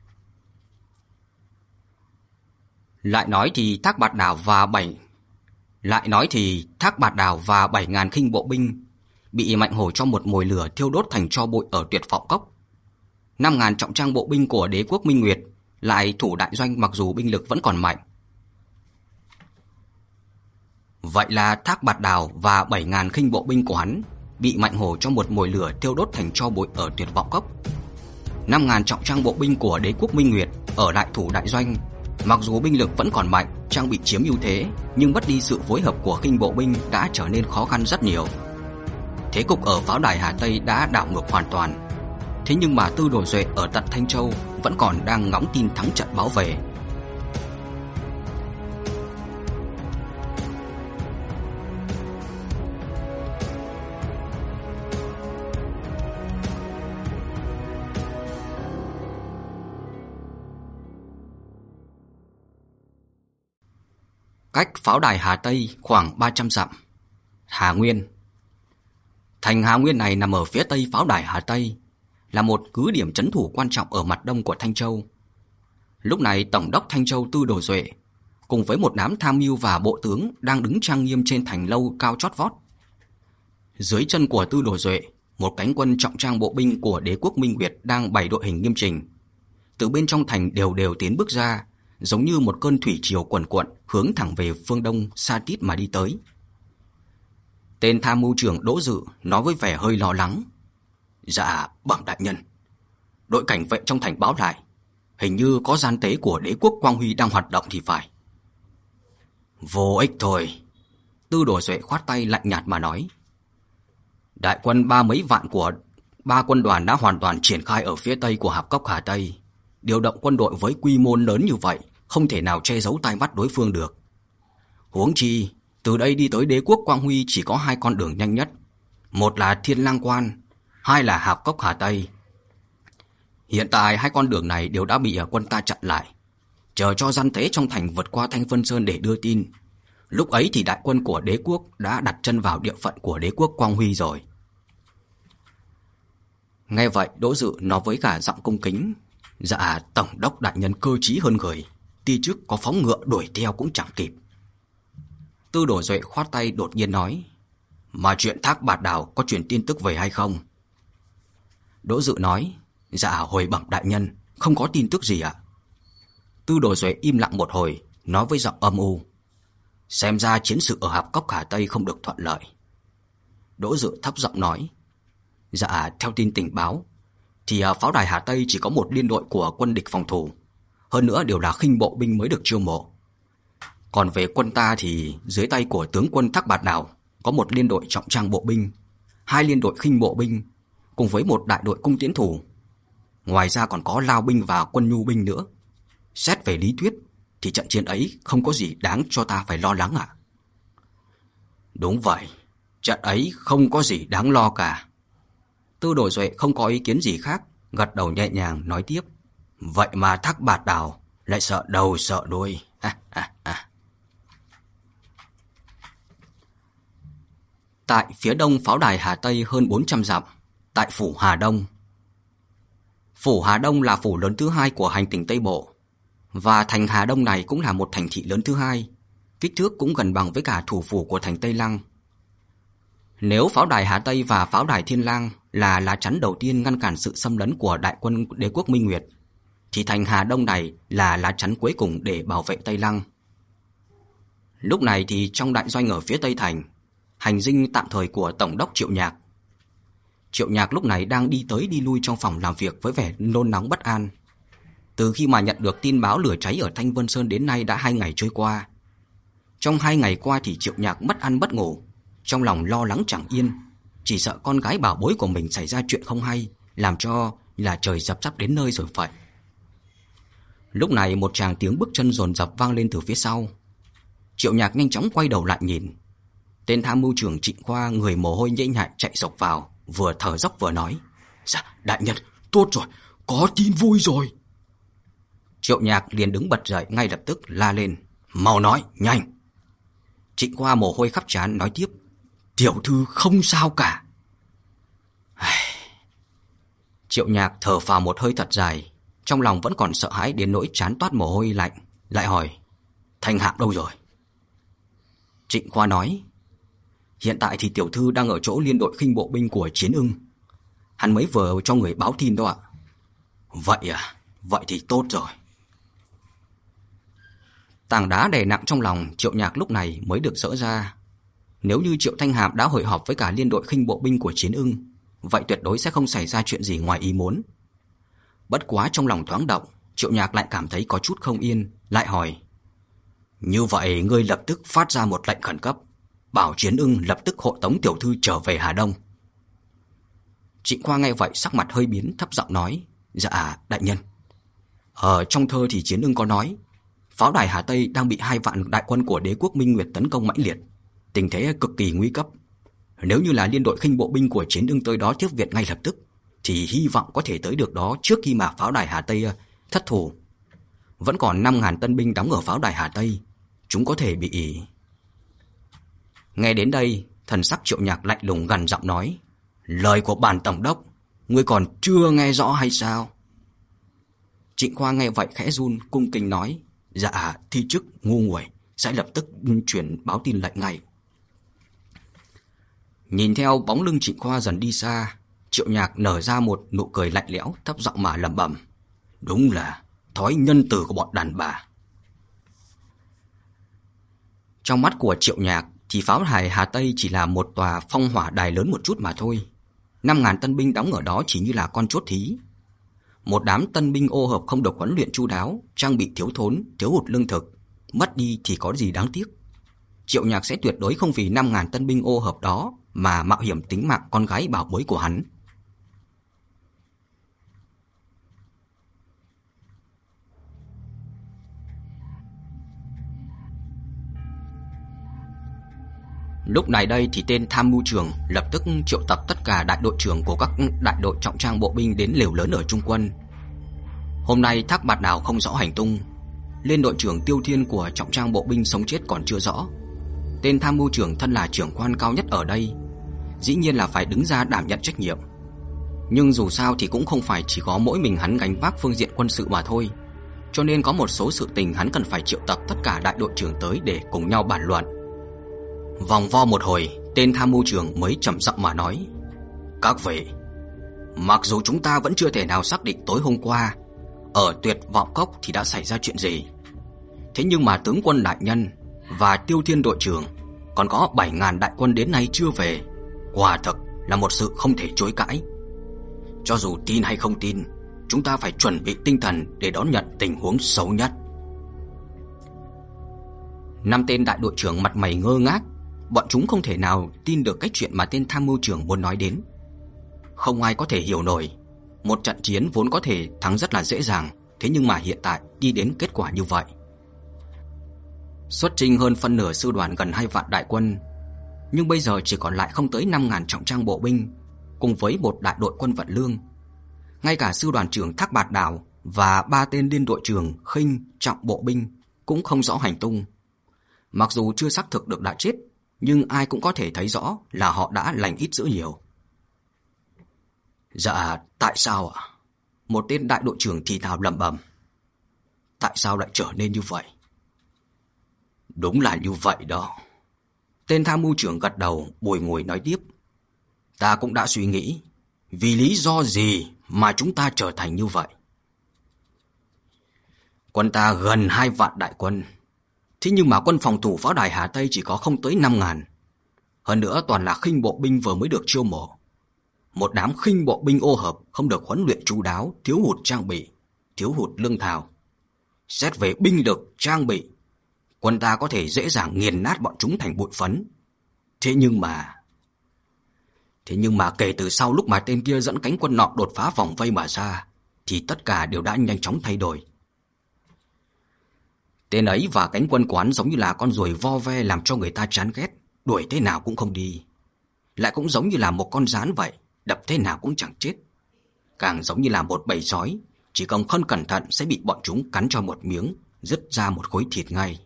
Lại nói thì Thác Bạt Đảo và bảy lại nói thì Thác Bạt Đảo và bảy ngàn khinh bộ binh bị Mạnh Hổ cho một mồi lửa thiêu đốt thành tro bụi ở Tuyệt Vọng Cốc. Năm ngàn trọng trang bộ binh của đế quốc Minh Nguyệt lại thủ đại doanh mặc dù binh lực vẫn còn mạnh. Vậy là Thác Bạt Đảo và bảy ngàn khinh bộ binh của hắn bị Mạnh Hổ cho một mồi lửa thiêu đốt thành tro bụi ở Tuyệt Vọng Cốc. Năm ngàn trọng trang bộ binh của đế quốc Minh Nguyệt ở đại thủ đại doanh, mặc dù binh lực vẫn còn mạnh, trang bị chiếm ưu thế, nhưng mất đi sự phối hợp của khinh bộ binh đã trở nên khó khăn rất nhiều. Thế cục ở pháo đài Hà Tây đã đảo ngược hoàn toàn. Thế nhưng mà Tư Đồ Duệ ở tận Thanh Châu vẫn còn đang ngóng tin thắng trận báo về. Cách pháo đài Hà Tây khoảng ba trăm dặm. Hà Nguyên. Thành Hà Nguyên này nằm ở phía tây pháo đài Hà Tây, là một cứ điểm trấn thủ quan trọng ở mặt đông của Thanh Châu. Lúc này Tổng đốc Thanh Châu Tư Đồ Duệ cùng với một đám tham mưu và bộ tướng đang đứng trang nghiêm trên thành lâu cao chót vót. Dưới chân của Tư Đồ Duệ, một cánh quân trọng trang bộ binh của đế quốc Minh Nguyệt đang bày đội hình nghiêm chỉnh. Từ bên trong thành đều đều tiến bước ra, giống như một cơn thủy triều cuồn cuộn hướng thẳng về phương đông Sa Tít mà đi tới. Tên tham mưu trưởng Đỗ Dự nói với vẻ hơi lo lắng. Dạ, bẩm đại nhân, đội cảnh vệ trong thành báo lại, hình như có gian tế của đế quốc Quang Huy đang hoạt động thì phải. Vô ích thôi. Tư Đồ Duệ khoát tay lạnh nhạt mà nói. Đại quân ba mấy vạn của ba quân đoàn đã hoàn toàn triển khai ở phía tây của Hạp Cốc Hà Tây. Điều động quân đội với quy mô lớn như vậy không thể nào che giấu tai mắt đối phương được. Huống chi, từ đây đi tới đế quốc Quang Huy chỉ có hai con đường nhanh nhất. Một là Thiên Lang Quan, hai là Hạp Cốc Hà Tây. Hiện tại hai con đường này đều đã bị quân ta chặn lại, chờ cho gian tế trong thành vượt qua Thanh Vân Sơn để đưa tin. Lúc ấy thì đại quân của đế quốc đã đặt chân vào địa phận của đế quốc Quang Huy rồi. Nghe vậy, Đỗ Dự nói với cả giọng cung kính. Dạ, Tổng đốc đại nhân cơ trí hơn người, ti trước có phóng ngựa đuổi theo cũng chẳng kịp. Tư Đồ Duệ khoát tay đột nhiên nói. Mà chuyện Thác Bạt Đảo có truyền tin tức về hay không? Đỗ Dự nói. Dạ, hồi bẩm đại nhân, không có tin tức gì ạ. Tư Đồ Duệ im lặng một hồi, nói với giọng âm u. Xem ra chiến sự ở Hạp Cốc Hà Tây không được thuận lợi. Đỗ Dự thấp giọng nói. Dạ, theo tin tình báo thì pháo đài Hà Tây chỉ có một liên đội của quân địch phòng thủ, hơn nữa đều là khinh bộ binh mới được chiêu mộ. Còn về quân ta thì dưới tay của tướng quân Thác Bạt Đảo có một liên đội trọng trang bộ binh, hai liên đội khinh bộ binh cùng với một đại đội cung tiễn thủ. Ngoài ra còn có lao binh và quân nhu binh nữa. Xét về lý thuyết thì trận chiến ấy không có gì đáng cho ta phải lo lắng ạ. Đúng vậy, trận ấy không có gì đáng lo cả. Tư Đồ Duệ không có ý kiến gì khác, gật đầu nhẹ nhàng nói tiếp. Vậy mà Thác Bạt Đảo lại sợ đầu sợ đuôi. À, à, à. Tại phía đông pháo đài Hà Tây hơn bốn trăm dặm, tại phủ Hà Đông. Phủ Hà Đông là phủ lớn thứ hai của hành tỉnh Tây Bộ, và thành Hà Đông này cũng là một thành thị lớn thứ hai, kích thước cũng gần bằng với cả thủ phủ của thành Tây Lăng. Nếu pháo đài Hà Tây và pháo đài Thiên Lang là lá chắn đầu tiên ngăn cản sự xâm lấn của đại quân đế quốc Minh Nguyệt, thì thành Hà Đông này là lá chắn cuối cùng để bảo vệ Tây Lăng. Lúc này thì trong đại doanh ở phía Tây thành, hành dinh tạm thời của Tổng đốc Triệu Nhạc. Triệu Nhạc lúc này đang đi tới đi lui trong phòng làm việc với vẻ nôn nóng bất an. Từ khi mà nhận được tin báo lửa cháy ở Thanh Vân Sơn đến nay đã hai ngày trôi qua. Trong hai ngày qua thì Triệu Nhạc mất ăn mất ngủ, trong lòng lo lắng chẳng yên, chỉ sợ con gái bảo bối của mình xảy ra chuyện không hay, làm cho là trời sập sắp đến nơi rồi vậy. Lúc này một tràng tiếng bước chân dồn dập vang lên từ phía sau. Triệu Nhạc nhanh chóng quay đầu lại nhìn. Tên tham mưu trưởng Trịnh Khoa người mồ hôi nhễ nhại chạy sộc vào, vừa thở dốc vừa nói: "Dạ, đại nhân, tốt rồi, có tin vui rồi." Triệu Nhạc liền đứng bật dậy ngay lập tức la lên: "Mau nói, nhanh." Trịnh Khoa mồ hôi khắp trán nói tiếp: "Tiểu thư không sao cả." Triệu Nhạc thở phào một hơi thật dài, trong lòng vẫn còn sợ hãi đến nỗi trán toát mồ hôi lạnh, lại hỏi: "Thanh Hạm đâu rồi?" Trịnh Khoa nói: "Hiện tại thì tiểu thư đang ở chỗ liên đội khinh bộ binh của Chiến Ưng. Hắn mới vừa cho người báo tin đó ạ." "Vậy à, vậy thì tốt rồi." Tảng đá đè nặng trong lòng Triệu Nhạc lúc này mới được dỡ ra. Nếu như Triệu Thanh Hạm đã hội họp với cả liên đội khinh bộ binh của Chiến Ưng, vậy tuyệt đối sẽ không xảy ra chuyện gì ngoài ý muốn. Bất quá trong lòng thoáng động, Triệu Nhạc lại cảm thấy có chút không yên, lại hỏi: "Như vậy ngươi lập tức phát ra một lệnh khẩn cấp, bảo Chiến Ưng lập tức hộ tống tiểu thư trở về Hà Đông." Trịnh Khoa nghe vậy sắc mặt hơi biến, thấp giọng nói: "Dạ đại nhân." Ở trong thơ thì Chiến Ưng có nói, pháo đài Hà Tây đang bị hai vạn đại quân của đế quốc Minh Nguyệt tấn công mãnh liệt, tình thế cực kỳ nguy cấp. Nếu như là liên đội khinh bộ binh của Chiến Ưng tới đó tiếp viện ngay lập tức, thì hy vọng có thể tới được đó trước khi mà pháo đài Hà Tây thất thủ. Vẫn còn năm ngàn tân binh đóng ở pháo đài Hà Tây, chúng có thể bị... Nghe đến đây, thần sắc Triệu Nhạc lạnh lùng gằn giọng nói: "Lời của bản tổng đốc, ngươi còn chưa nghe rõ hay sao?" Trịnh Khoa nghe vậy khẽ run, cung kính nói: "Dạ, thi chức ngu nguội, sẽ lập tức chuyển báo tin lệnh ngay." Nhìn theo bóng lưng Trịnh Khoa dần đi xa, Triệu Nhạc nở ra một nụ cười lạnh lẽo, thấp giọng mà lẩm bẩm: "Đúng là thói nhân từ của bọn đàn bà." Trong mắt của Triệu Nhạc thì pháo đài Hà Tây chỉ là một tòa phong hỏa đài lớn một chút mà thôi. Năm ngàn tân binh đóng ở đó chỉ như là con chốt thí. Một đám tân binh ô hợp không được huấn luyện chu đáo, trang bị thiếu thốn, thiếu hụt lương thực, mất đi thì có gì đáng tiếc. Triệu Nhạc sẽ tuyệt đối không vì năm ngàn tân binh ô hợp đó mà mạo hiểm tính mạng con gái bảo bối của hắn. Lúc này đây thì tên tham mưu trưởng lập tức triệu tập tất cả đại đội trưởng của các đại đội trọng trang bộ binh đến lều lớn ở trung quân. Hôm nay Thác Bạt Đào không rõ hành tung, liên đội trưởng Tiêu Thiên của trọng trang bộ binh sống chết còn chưa rõ. Tên tham mưu trưởng thân là trưởng quan cao nhất ở đây, dĩ nhiên là phải đứng ra đảm nhận trách nhiệm. Nhưng dù sao thì cũng không phải chỉ có mỗi mình hắn gánh vác phương diện quân sự mà thôi, cho nên có một số sự tình hắn cần phải triệu tập tất cả đại đội trưởng tới để cùng nhau bàn luận. Vòng vo một hồi, tên tham mưu trưởng mới trầm giọng mà nói: "Các vị, mặc dù chúng ta vẫn chưa thể nào xác định tối hôm qua ở Tuyệt Vọng Cốc thì đã xảy ra chuyện gì, thế nhưng mà tướng quân đại nhân và Tiêu Thiên đội trưởng còn có bảy ngàn đại quân đến nay chưa về, quả thực là một sự không thể chối cãi. Cho dù tin hay không tin, chúng ta phải chuẩn bị tinh thần để đón nhận tình huống xấu nhất." Năm tên đại đội trưởng mặt mày ngơ ngác, bọn chúng không thể nào tin được cái chuyện mà tên tham mưu trưởng muốn nói đến. Không ai có thể hiểu nổi, một trận chiến vốn có thể thắng rất là dễ dàng, thế nhưng mà hiện tại đi đến kết quả như vậy. Xuất chinh hơn phân nửa sư đoàn gần hai vạn đại quân, nhưng bây giờ chỉ còn lại không tới năm ngàn trọng trang bộ binh, cùng với một đại đội quân vận lương. Ngay cả sư đoàn trưởng Thác Bạt Đào và ba tên liên đội trưởng khinh trọng bộ binh cũng không rõ hành tung. Mặc dù chưa xác thực được đã chết, nhưng ai cũng có thể thấy rõ là họ đã lành ít dữ nhiều. "Dạ, tại sao ạ?" Một tên đại đội trưởng thì thào lẩm bẩm. "Tại sao lại trở nên như vậy?" "Đúng là như vậy đó." Tên tham mưu trưởng gật đầu, bùi ngùi nói tiếp: "Ta cũng đã suy nghĩ, vì lý do gì mà chúng ta trở thành như vậy. Quân ta gần hai vạn đại quân, thế nhưng mà quân phòng thủ pháo đài Hà Tây chỉ có không tới năm ngàn. Hơn nữa toàn là khinh bộ binh vừa mới được chiêu mộ. Một đám khinh bộ binh ô hợp, không được huấn luyện chu đáo, thiếu hụt trang bị, thiếu hụt lương thảo. Xét về binh lực, trang bị, quân ta có thể dễ dàng nghiền nát bọn chúng thành bụi phấn. Thế nhưng mà... Thế nhưng mà kể từ sau lúc mà tên kia dẫn cánh quân nọ đột phá vòng vây mà ra, thì tất cả đều đã nhanh chóng thay đổi. Tên ấy và cánh quân quán giống như là con ruồi vo ve làm cho người ta chán ghét, đuổi thế nào cũng không đi. Lại cũng giống như là một con gián vậy, đập thế nào cũng chẳng chết. Càng giống như là một bầy sói, chỉ cần không cẩn thận sẽ bị bọn chúng cắn cho một miếng, rứt ra một khối thịt ngay.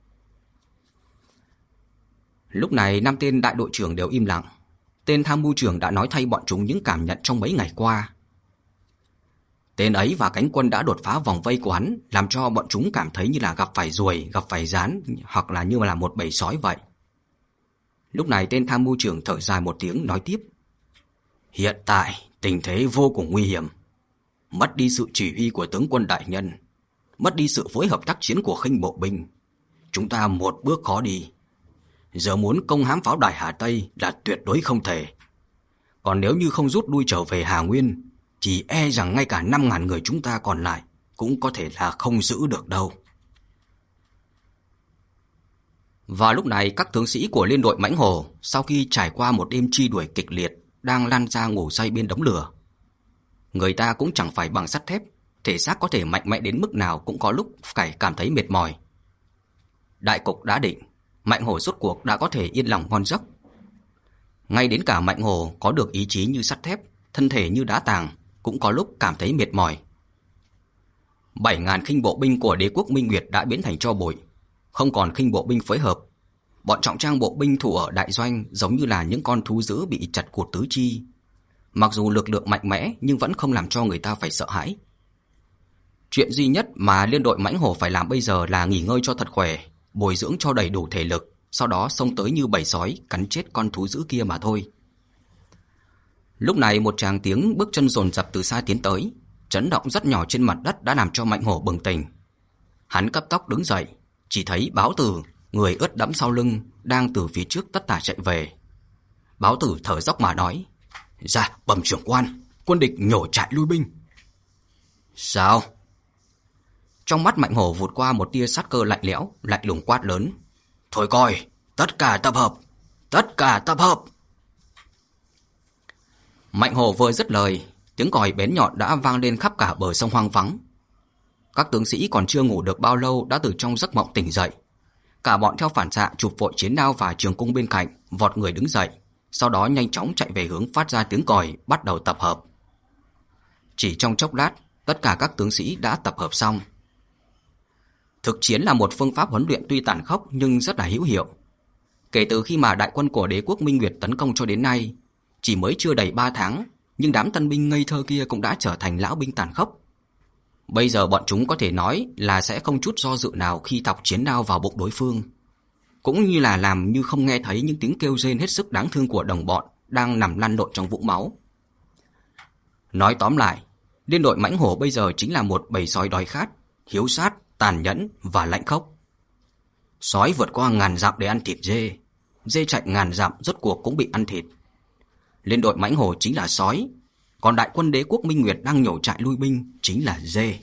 Lúc này năm tên đại đội trưởng đều im lặng. Tên tham mưu trưởng đã nói thay bọn chúng những cảm nhận trong mấy ngày qua. Tên ấy và cánh quân đã đột phá vòng vây của hắn, làm cho bọn chúng cảm thấy như là gặp phải ruồi, gặp phải gián, hoặc là như là một bầy sói vậy. Lúc này tên tham mưu trưởng thở dài một tiếng nói tiếp. Hiện tại tình thế vô cùng nguy hiểm. Mất đi sự chỉ huy của tướng quân đại nhân, mất đi sự phối hợp tác chiến của khinh bộ binh, chúng ta một bước khó đi. Giờ muốn công hãm pháo đài Hà Tây là tuyệt đối không thể. Còn nếu như không rút lui trở về Hà Nguyên, thì e rằng ngay cả năm ngàn người chúng ta còn lại cũng có thể là không giữ được đâu. Và lúc này các tướng sĩ của liên đội Mãnh Hổ sau khi trải qua một đêm truy đuổi kịch liệt đang lăn ra ngủ say bên đống lửa. Người ta cũng chẳng phải bằng sắt thép, thể xác có thể mạnh mẽ đến mức nào cũng có lúc phải cảm thấy mệt mỏi. Đại cục đã định, Mạnh Hổ rốt cuộc đã có thể yên lòng ngon giấc. Ngay đến cả Mạnh Hổ có được ý chí như sắt thép, thân thể như đá tàng, cũng có lúc cảm thấy mệt mỏi. Bảy ngàn khinh bộ binh của đế quốc Minh Nguyệt đã biến thành tro bụi, không còn khinh bộ binh phối hợp. Bọn trọng trang bộ binh thủ ở đại doanh giống như là những con thú dữ bị chặt cụt tứ chi. Mặc dù lực lượng mạnh mẽ nhưng vẫn không làm cho người ta phải sợ hãi. Chuyện duy nhất mà liên đội Mãnh Hổ phải làm bây giờ là nghỉ ngơi cho thật khỏe, bồi dưỡng cho đầy đủ thể lực, sau đó xông tới như bầy sói cắn chết con thú dữ kia mà thôi. Lúc này một tràng tiếng bước chân dồn dập từ xa tiến tới, chấn động rất nhỏ trên mặt đất đã làm cho Mạnh Hổ bừng tỉnh. Hắn cấp tốc đứng dậy, chỉ thấy Báo Tử, người ướt đẫm sau lưng, đang từ phía trước tất tả chạy về. Báo Tử thở dốc mà nói: "Dạ, bẩm trưởng quan, quân địch nhổ trại lui binh." "Sao?" Trong mắt Mạnh Hổ vụt qua một tia sát cơ lạnh lẽo, lạnh lùng quát lớn: "Thôi coi, tất cả tập hợp, tất cả tập hợp." Mạnh Hổ vừa dứt lời, tiếng còi bén nhọn đã vang lên khắp cả bờ sông hoang vắng. Các tướng sĩ còn chưa ngủ được bao lâu đã từ trong giấc mộng tỉnh dậy. Cả bọn theo phản xạ chụp vội chiến đao và trường cung bên cạnh, vọt người đứng dậy, sau đó nhanh chóng chạy về hướng phát ra tiếng còi, bắt đầu tập hợp. Chỉ trong chốc lát, tất cả các tướng sĩ đã tập hợp xong. Thực chiến là một phương pháp huấn luyện tuy tàn khốc nhưng rất là hữu hiệu. Kể từ khi mà đại quân của đế quốc Minh Nguyệt tấn công cho đến nay, chỉ mới chưa đầy ba tháng, nhưng đám tân binh ngây thơ kia cũng đã trở thành lão binh tàn khốc. Bây giờ bọn chúng có thể nói là sẽ không chút do dự nào khi thọc chiến đao vào bụng đối phương, cũng như là làm như không nghe thấy những tiếng kêu rên hết sức đáng thương của đồng bọn đang nằm lăn lộn trong vũng máu. Nói tóm lại, liên đội Mãnh Hổ bây giờ chính là một bầy sói đói khát, hiếu sát, tàn nhẫn và lạnh khốc. Sói vượt qua ngàn dặm để ăn thịt dê, dê chạy ngàn dặm rốt cuộc cũng bị ăn thịt. Liên đội Mãnh Hổ chính là sói, còn đại quân đế quốc Minh Nguyệt đang nhổ trại lui binh chính là dê.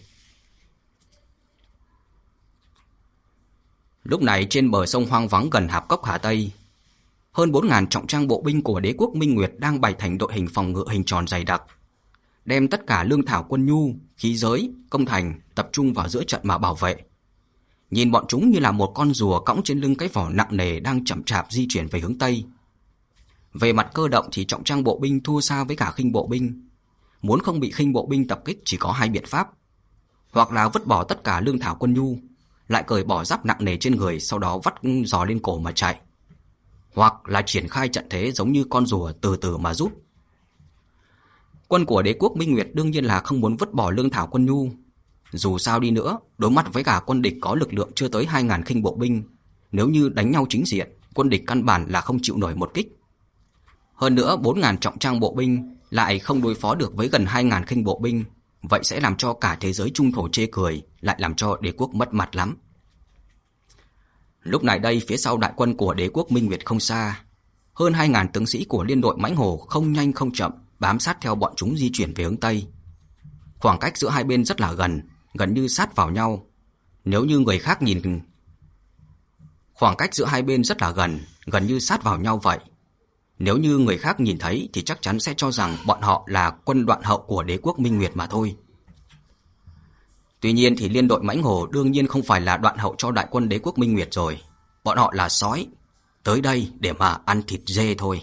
Lúc này trên bờ sông hoang vắng gần hạp cốc Hà Tây, hơn bốn ngàn trọng trang bộ binh của đế quốc Minh Nguyệt đang bày thành đội hình phòng ngự hình tròn dày đặc, đem tất cả lương thảo quân nhu, khí giới, công thành tập trung vào giữa trận mà bảo vệ. Nhìn bọn chúng như là một con rùa cõng trên lưng cái vỏ nặng nề đang chậm chạp di chuyển về hướng Tây. Về mặt cơ động thì trọng trang bộ binh thua xa với cả khinh bộ binh. Muốn không bị khinh bộ binh tập kích chỉ có hai biện pháp: hoặc là vứt bỏ tất cả lương thảo quân nhu, lại cởi bỏ giáp nặng nề trên người, sau đó vắt giò lên cổ mà chạy, hoặc là triển khai trận thế giống như con rùa từ từ mà rút. Quân của đế quốc Minh Nguyệt đương nhiên là không muốn vứt bỏ lương thảo quân nhu. Dù sao đi nữa, đối mặt với cả quân địch có lực lượng chưa tới hai ngàn khinh bộ binh, nếu như đánh nhau chính diện, quân địch căn bản là không chịu nổi một kích. Hơn nữa bốn ngàn trọng trang bộ binh lại không đối phó được với gần hai ngàn khinh bộ binh, vậy sẽ làm cho cả thế giới trung thổ chê cười, lại làm cho đế quốc mất mặt lắm. Lúc này đây phía sau đại quân của đế quốc Minh Nguyệt không xa, hơn hai ngàn tướng sĩ của liên đội Mãnh Hổ không nhanh không chậm bám sát theo bọn chúng di chuyển về hướng Tây. Khoảng cách giữa hai bên rất là gần, gần như sát vào nhau. Nếu như người khác nhìn Khoảng cách giữa hai bên rất là gần, gần như sát vào nhau vậy. Nếu như người khác nhìn thấy thì chắc chắn sẽ cho rằng bọn họ là quân đoạn hậu của đế quốc Minh Nguyệt mà thôi. Tuy nhiên thì liên đội Mãnh Hổ đương nhiên không phải là đoạn hậu cho đại quân đế quốc Minh Nguyệt rồi. Bọn họ là sói, tới đây để mà ăn thịt dê thôi.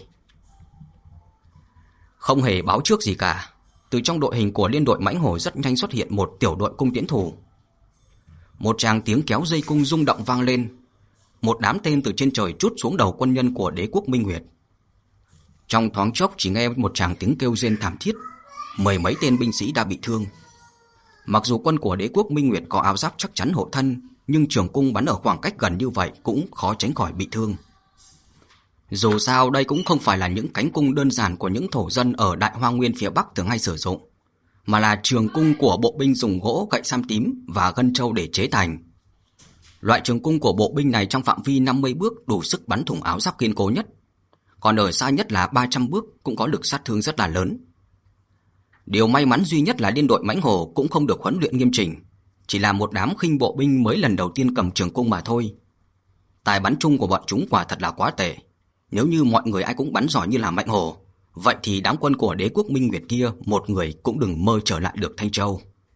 Không hề báo trước gì cả, từ trong đội hình của liên đội Mãnh Hổ rất nhanh xuất hiện một tiểu đội cung tiễn thủ. Một tràng tiếng kéo dây cung rung động vang lên. Một đám tên từ trên trời trút xuống đầu quân nhân của đế quốc Minh Nguyệt. Trong thoáng chốc chỉ nghe một tràng tiếng kêu rên thảm thiết, mười mấy tên binh sĩ đã bị thương. Mặc dù quân của đế quốc Minh Nguyệt có áo giáp chắc chắn hộ thân, nhưng trường cung bắn ở khoảng cách gần như vậy cũng khó tránh khỏi bị thương. Dù sao đây cũng không phải là những cánh cung đơn giản của những thổ dân ở Đại Hoang Nguyên phía Bắc thường hay sử dụng, mà là trường cung của bộ binh dùng gỗ, gậy sam tím và gân trâu để chế thành. Loại trường cung của bộ binh này trong phạm vi năm mươi bước đủ sức bắn thủng áo giáp kiên cố nhất, còn ở xa nhất là ba trăm bước cũng có lực sát thương rất là lớn. Điều may mắn duy nhất là liên đội Mãnh Hổ cũng không được huấn luyện nghiêm chỉnh, chỉ là một đám khinh bộ binh mới lần đầu tiên cầm trường cung mà thôi. Tài bắn chung của bọn chúng quả thật là quá tệ. Nếu như mọi người ai cũng bắn giỏi như là Mạnh Hổ, vậy thì đám quân của đế quốc Minh Nguyệt kia một người cũng đừng mơ trở lại được Thanh Châu.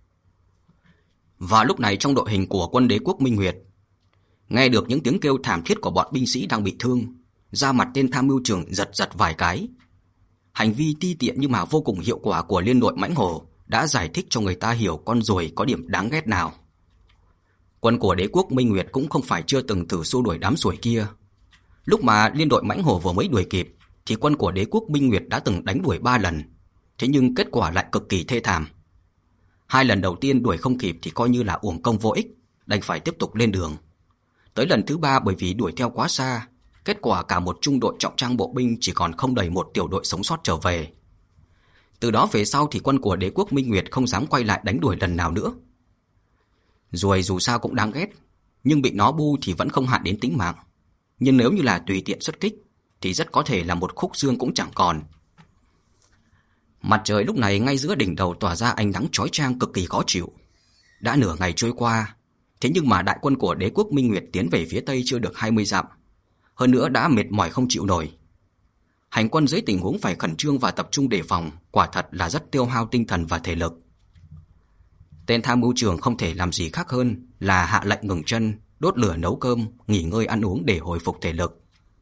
Và lúc này trong đội hình của quân đế quốc Minh Nguyệt, nghe được những tiếng kêu thảm thiết của bọn binh sĩ đang bị thương, da mặt tên tham mưu trưởng giật giật vài cái. Hành vi ti tiện nhưng mà vô cùng hiệu quả của liên đội Mãnh Hổ đã giải thích cho người ta hiểu con ruồi có điểm đáng ghét nào. Quân của đế quốc Minh Nguyệt cũng không phải chưa từng thử xua đuổi đám ruồi kia. Lúc mà liên đội Mãnh Hổ vừa mới đuổi kịp thì quân của đế quốc Minh Nguyệt đã từng đánh đuổi ba lần, thế nhưng kết quả lại cực kỳ thê thảm. Hai lần đầu tiên đuổi không kịp thì coi như là uổng công vô ích, đành phải tiếp tục lên đường. Tới lần thứ ba bởi vì đuổi theo quá xa, kết quả cả một trung đội trọng trang bộ binh chỉ còn không đầy một tiểu đội sống sót trở về. Từ đó về sau thì quân của đế quốc Minh Nguyệt không dám quay lại đánh đuổi lần nào nữa. Ruồi dù sao cũng đáng ghét, nhưng bị nó bu thì vẫn không hại đến tính mạng. Nhưng nếu như là tùy tiện xuất kích thì rất có thể là một khúc xương cũng chẳng còn. Mặt trời lúc này ngay giữa đỉnh đầu tỏa ra ánh nắng chói chang cực kỳ khó chịu. Đã nửa ngày trôi qua, thế nhưng mà đại quân của đế quốc Minh Nguyệt tiến về phía tây chưa được hai mươi dặm, hơn nữa đã mệt mỏi không chịu nổi. Hành quân dưới tình huống phải khẩn trương và tập trung đề phòng, quả thật là rất tiêu hao tinh thần và thể lực. Tên tham mưu trưởng không thể làm gì khác hơn là hạ lệnh ngừng chân, đốt lửa nấu cơm, nghỉ ngơi ăn uống để hồi phục thể lực.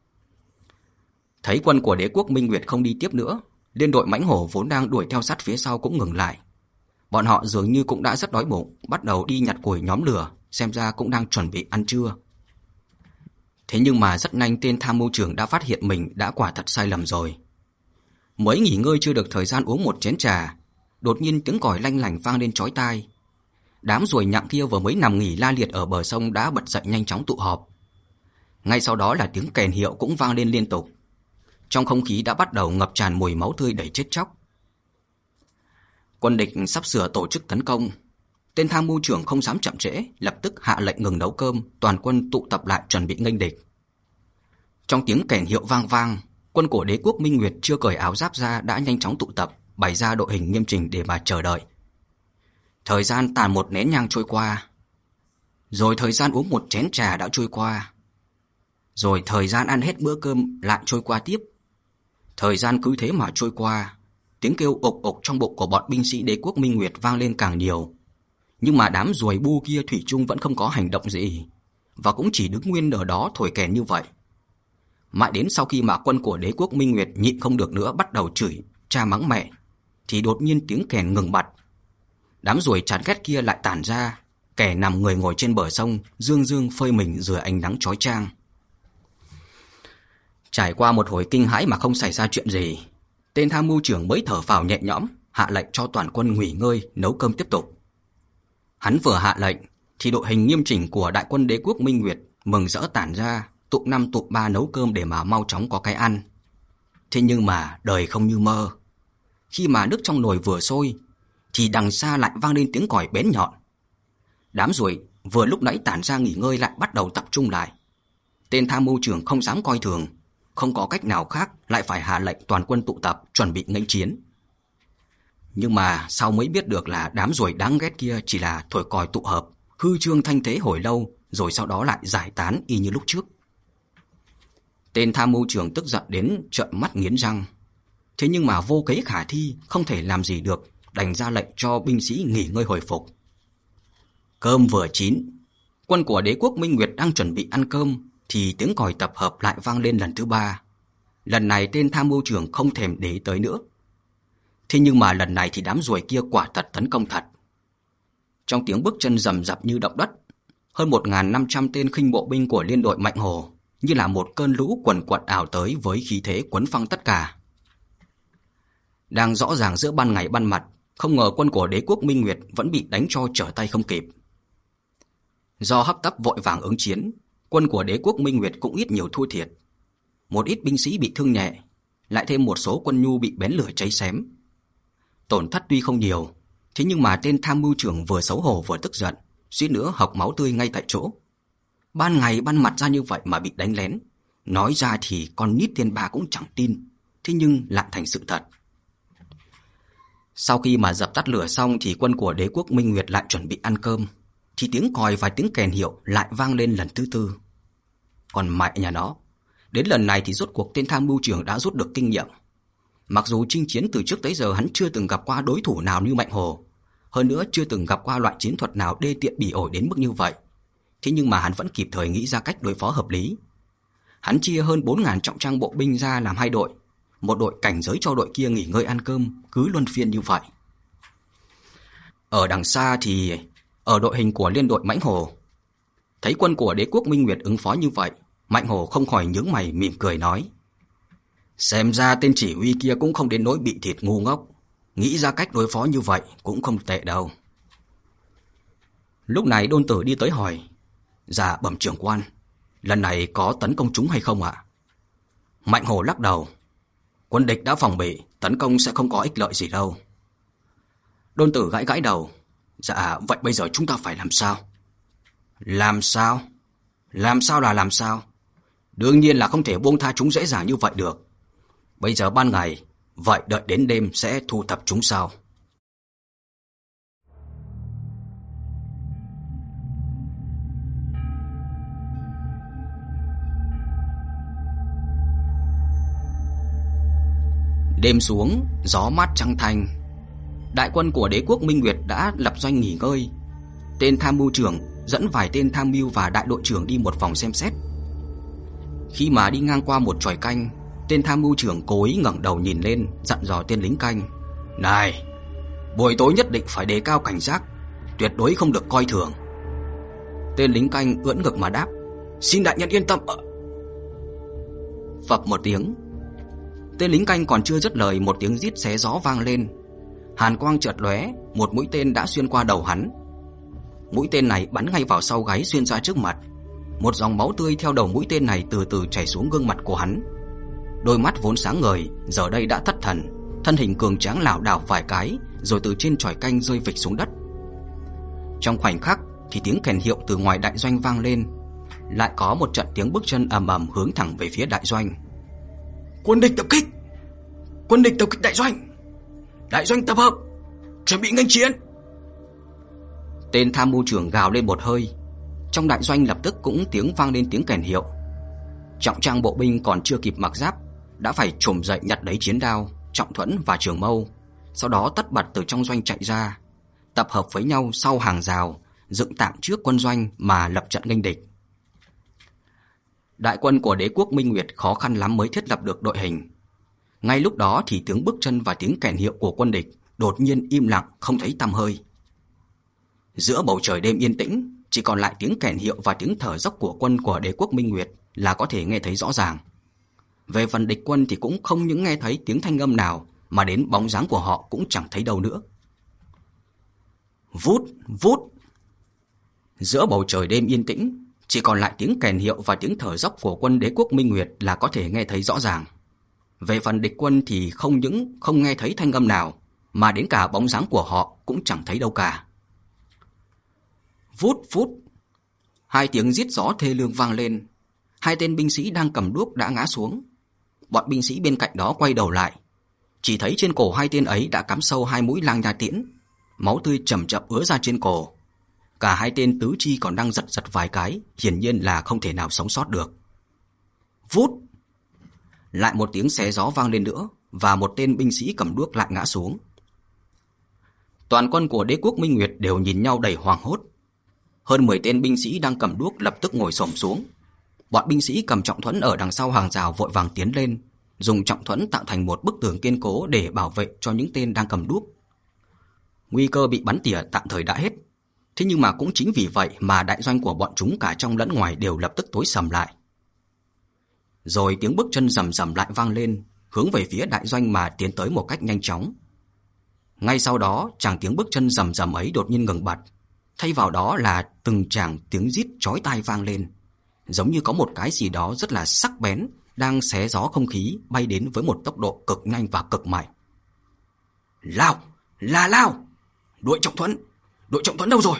Thấy quân của đế quốc Minh Nguyệt không đi tiếp nữa, liên đội Mãnh Hổ vốn đang đuổi theo sát phía sau cũng ngừng lại. Bọn họ dường như cũng đã rất đói bụng, bắt đầu đi nhặt củi nhóm lửa, xem ra cũng đang chuẩn bị ăn trưa. Thế nhưng mà rất nhanh tên tham mưu trưởng đã phát hiện mình đã quả thật sai lầm rồi. Mới nghỉ ngơi chưa được thời gian uống một chén trà, đột nhiên tiếng còi lanh lảnh vang lên chói tai. Đám ruồi nhặng kia vừa mới nằm nghỉ la liệt ở bờ sông đã bật dậy nhanh chóng tụ họp. Ngay sau đó là tiếng kèn hiệu cũng vang lên liên tục. Trong không khí đã bắt đầu ngập tràn mùi máu tươi đầy chết chóc. Quân địch sắp sửa tổ chức tấn công. Tên tham mưu trưởng không dám chậm trễ, lập tức hạ lệnh ngừng nấu cơm, toàn quân tụ tập lại chuẩn bị nghênh địch. Trong tiếng kèn hiệu vang vang, quân của đế quốc Minh Nguyệt chưa cởi áo giáp ra đã nhanh chóng tụ tập, bày ra đội hình nghiêm chỉnh để mà chờ đợi. Thời gian tàn một nén nhang trôi qua, rồi thời gian uống một chén trà đã trôi qua, rồi thời gian ăn hết bữa cơm lại trôi qua tiếp. Thời gian cứ thế mà trôi qua, tiếng kêu ộc ộc trong bụng của bọn binh sĩ đế quốc Minh Nguyệt vang lên càng nhiều. Nhưng mà đám ruồi bu kia thủy chung vẫn không có hành động gì, và cũng chỉ đứng nguyên ở đó thổi kèn như vậy. Mãi đến sau khi mà quân của đế quốc Minh Nguyệt nhịn không được nữa bắt đầu chửi cha mắng mẹ, thì đột nhiên tiếng kèn ngừng bặt. Đám ruồi chán ghét kia lại tản ra, kẻ nằm người ngồi trên bờ sông, dương dương phơi mình dưới ánh nắng chói chang. Trải qua một hồi kinh hãi mà không xảy ra chuyện gì, tên tham mưu trưởng mới thở phào nhẹ nhõm, hạ lệnh cho toàn quân nghỉ ngơi, nấu cơm tiếp tục. Hắn vừa hạ lệnh thì đội hình nghiêm chỉnh của đại quân đế quốc Minh Nguyệt mừng rỡ tản ra, tụ năm tụ ba nấu cơm để mà mau chóng có cái ăn. Thế nhưng mà đời không như mơ. Khi mà nước trong nồi vừa sôi thì đằng xa lại vang lên tiếng còi bén nhọn. Đám ruồi vừa lúc nãy tản ra nghỉ ngơi lại bắt đầu tập trung lại. Tên tham mưu trưởng không dám coi thường, không có cách nào khác lại phải hạ lệnh toàn quân tụ tập chuẩn bị nghênh chiến. Nhưng mà sau mới biết được là đám ruồi đáng ghét kia chỉ là thổi còi tụ hợp, hư trương thanh thế hồi lâu, rồi sau đó lại giải tán y như lúc trước. Tên tham mưu trưởng tức giận đến trợn mắt nghiến răng. Thế nhưng mà vô kế khả thi, không thể làm gì được, đành ra lệnh cho binh sĩ nghỉ ngơi hồi phục. Cơm vừa chín, quân của đế quốc Minh Nguyệt đang chuẩn bị ăn cơm, thì tiếng còi tập hợp lại vang lên lần thứ ba. Lần này tên tham mưu trưởng không thèm để ý tới nữa. Thế nhưng mà lần này thì đám ruồi kia quả thật tấn công thật. Trong tiếng bước chân rầm rập như động đất, hơn một nghìn năm trăm tên khinh bộ binh của liên đội Mạnh Hồ như là một cơn lũ quần quật ảo tới với khí thế quấn phăng tất cả. Đang rõ ràng giữa ban ngày ban mặt, không ngờ quân của đế quốc Minh Nguyệt vẫn bị đánh cho trở tay không kịp. Do hấp tấp vội vàng ứng chiến, quân của đế quốc Minh Nguyệt cũng ít nhiều thua thiệt. Một ít binh sĩ bị thương nhẹ, lại thêm một số quân nhu bị bén lửa cháy xém. Tổn thất tuy không nhiều, thế nhưng mà tên tham mưu trưởng vừa xấu hổ vừa tức giận, suýt nữa hộc máu tươi ngay tại chỗ. Ban ngày ban mặt ra như vậy mà bị đánh lén, nói ra thì con nít tiên ba cũng chẳng tin, thế nhưng lại thành sự thật. Sau khi mà dập tắt lửa xong thì quân của đế quốc Minh Nguyệt lại chuẩn bị ăn cơm, thì tiếng còi và tiếng kèn hiệu lại vang lên lần thứ tư. Còn mẹ nhà nó, đến lần này thì rốt cuộc tên tham mưu trưởng đã rút được kinh nghiệm. Mặc dù chinh chiến từ trước tới giờ hắn chưa từng gặp qua đối thủ nào như Mạnh Hồ, hơn nữa chưa từng gặp qua loại chiến thuật nào đê tiện bỉ ổi đến mức như vậy, thế nhưng mà hắn vẫn kịp thời nghĩ ra cách đối phó hợp lý. Hắn chia hơn bốn nghìn trọng trang bộ binh ra làm hai đội, một đội cảnh giới cho đội kia nghỉ ngơi ăn cơm, cứ luân phiên như vậy. Ở đằng xa thì ở đội hình của liên đội Mãnh Hồ, thấy quân của đế quốc Minh Nguyệt ứng phó như vậy, Mạnh Hồ không khỏi nhướng mày mỉm cười nói: xem ra tên chỉ huy kia cũng không đến nỗi bị thịt ngu ngốc, nghĩ ra cách đối phó như vậy cũng không tệ đâu. Lúc này Đôn Tử đi tới hỏi: dạ bẩm trưởng quan, lần này có tấn công chúng hay không ạ? Mạnh Hồ lắc đầu: quân địch đã phòng bị, tấn công sẽ không có ích lợi gì đâu. Đôn Tử gãi gãi đầu: dạ vậy bây giờ chúng ta phải làm sao? Làm sao? Làm sao là làm sao? Đương nhiên là không thể buông tha chúng dễ dàng như vậy được. Bây giờ ban ngày, vậy đợi đến đêm sẽ thu thập chúng sau. Đêm xuống, gió mát trăng thanh. Đại quân của đế quốc Minh Nguyệt đã lập doanh nghỉ ngơi. Tên tham mưu trưởng dẫn vài tên tham mưu và đại đội trưởng đi một vòng xem xét. Khi mà đi ngang qua một chòi canh, tên tham mưu trưởng cố ý ngẩng đầu nhìn lên, dặn dò tên lính canh: này, buổi tối nhất định phải đề cao cảnh giác, tuyệt đối không được coi thường. Tên lính canh ưỡn ngực mà đáp: xin đại nhân yên tâm ạ. Phập một tiếng, tên lính canh còn chưa dứt lời, một tiếng rít xé gió vang lên. Hàn quang chợt lóe, một mũi tên đã xuyên qua đầu hắn. Mũi tên này bắn ngay vào sau gáy, xuyên ra trước mặt. Một dòng máu tươi theo đầu mũi tên này từ từ chảy xuống gương mặt của hắn. Đôi mắt vốn sáng ngời giờ đây đã thất thần, thân hình cường tráng lảo đảo vài cái, rồi từ trên chòi canh rơi phịch xuống đất. Trong khoảnh khắc thì tiếng kèn hiệu từ ngoài đại doanh vang lên, lại có một trận tiếng bước chân ầm ầm hướng thẳng về phía đại doanh. Quân địch tập kích! Quân địch tập kích đại doanh! Đại doanh tập hợp, chuẩn bị nghênh chiến! Tên tham mưu trưởng gào lên một hơi. Trong đại doanh lập tức cũng tiếng vang lên tiếng kèn hiệu. Trọng trang bộ binh còn chưa kịp mặc giáp đã phải trồm dậy nhặt lấy chiến đao, trọng thuẫn và trường mâu, sau đó tất bật từ trong doanh chạy ra, tập hợp với nhau sau hàng rào, dựng tạm trước quân doanh mà lập trận nghênh địch. Đại quân của đế quốc Minh Nguyệt khó khăn lắm mới thiết lập được đội hình. Ngay lúc đó thì tiếng bước chân và tiếng kèn hiệu của quân địch đột nhiên im lặng không thấy tăm hơi. Giữa bầu trời đêm yên tĩnh, chỉ còn lại tiếng kèn hiệu và tiếng thở dốc của quân của đế quốc Minh Nguyệt là có thể nghe thấy rõ ràng. Về phần địch quân thì cũng không những nghe thấy tiếng thanh âm nào, mà đến bóng dáng của họ cũng chẳng thấy đâu nữa. Vút, vút. Giữa bầu trời đêm yên tĩnh, chỉ còn lại tiếng kèn hiệu và tiếng thở dốc của quân đế quốc Minh Nguyệt là có thể nghe thấy rõ ràng. Về phần địch quân thì không những không nghe thấy thanh âm nào, mà đến cả bóng dáng của họ cũng chẳng thấy đâu cả. Vút vút. Hai tiếng rít gió thê lương vang lên. Hai tên binh sĩ đang cầm đuốc đã ngã xuống. Bọn binh sĩ bên cạnh đó quay đầu lại. Chỉ thấy trên cổ hai tên ấy đã cắm sâu hai mũi lang nha tiễn, máu tươi chậm chậm ứa ra trên cổ. Cả hai tên tứ chi còn đang giật giật vài cái, hiển nhiên là không thể nào sống sót được. Vút! Lại một tiếng xé gió vang lên nữa, và một tên binh sĩ cầm đuốc lại ngã xuống. Toàn quân của đế quốc Minh Nguyệt đều nhìn nhau đầy hoảng hốt. Hơn mười tên binh sĩ đang cầm đuốc lập tức ngồi xổm xuống. Bọn binh sĩ cầm trọng thuẫn ở đằng sau hàng rào vội vàng tiến lên, dùng trọng thuẫn tạo thành một bức tường kiên cố để bảo vệ cho những tên đang cầm đuốc. Nguy cơ bị bắn tỉa tạm thời đã hết. Thế nhưng mà cũng chính vì vậy mà đại doanh của bọn chúng cả trong lẫn ngoài đều lập tức tối sầm lại. Rồi tiếng bước chân rầm rầm lại vang lên, hướng về phía đại doanh mà tiến tới một cách nhanh chóng. Ngay sau đó, tràng tiếng bước chân rầm rầm ấy đột nhiên ngừng bặt. Thay vào đó là từng tràng tiếng rít chói tai vang lên, giống như có một cái gì đó rất là sắc bén đang xé gió không khí bay đến với một tốc độ cực nhanh và cực mạnh. Lao! Là lao! Đội trọng thuẫn! Đội trọng thuẫn đâu rồi?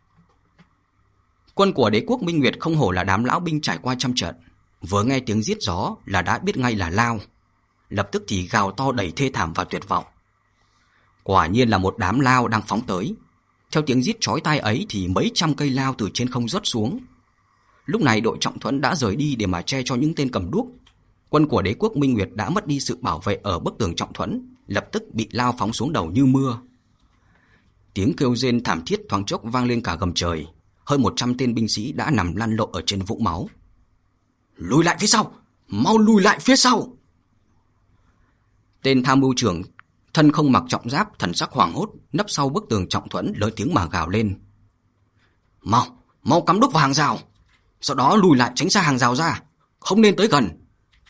Quân của đế quốc Minh Nguyệt không hổ là đám lão binh trải qua trăm trận, vừa nghe tiếng rít gió là đã biết ngay là lao. Lập tức thì gào to đầy thê thảm và tuyệt vọng. Quả nhiên là một đám lao đang phóng tới. Theo tiếng rít chói tai ấy thì mấy trăm cây lao từ trên không rớt xuống. Lúc này đội trọng thuẫn đã rời đi để mà che cho những tên cầm đuốc. Quân của đế quốc Minh Nguyệt đã mất đi sự bảo vệ ở bức tường trọng thuẫn, lập tức bị lao phóng xuống đầu như mưa. Tiếng kêu rên thảm thiết thoáng chốc vang lên cả gầm trời. Hơn một trăm tên binh sĩ đã nằm lăn lộn ở trên vũng máu. Lùi lại phía sau! Mau lùi lại phía sau! Tên tham mưu trưởng thân không mặc trọng giáp, thần sắc hoảng hốt, nấp sau bức tường trọng thuẫn lớn tiếng mà gào lên. Mau, mau cắm đuốc vào hàng rào, sau đó lùi lại tránh xa hàng rào ra, không nên tới gần.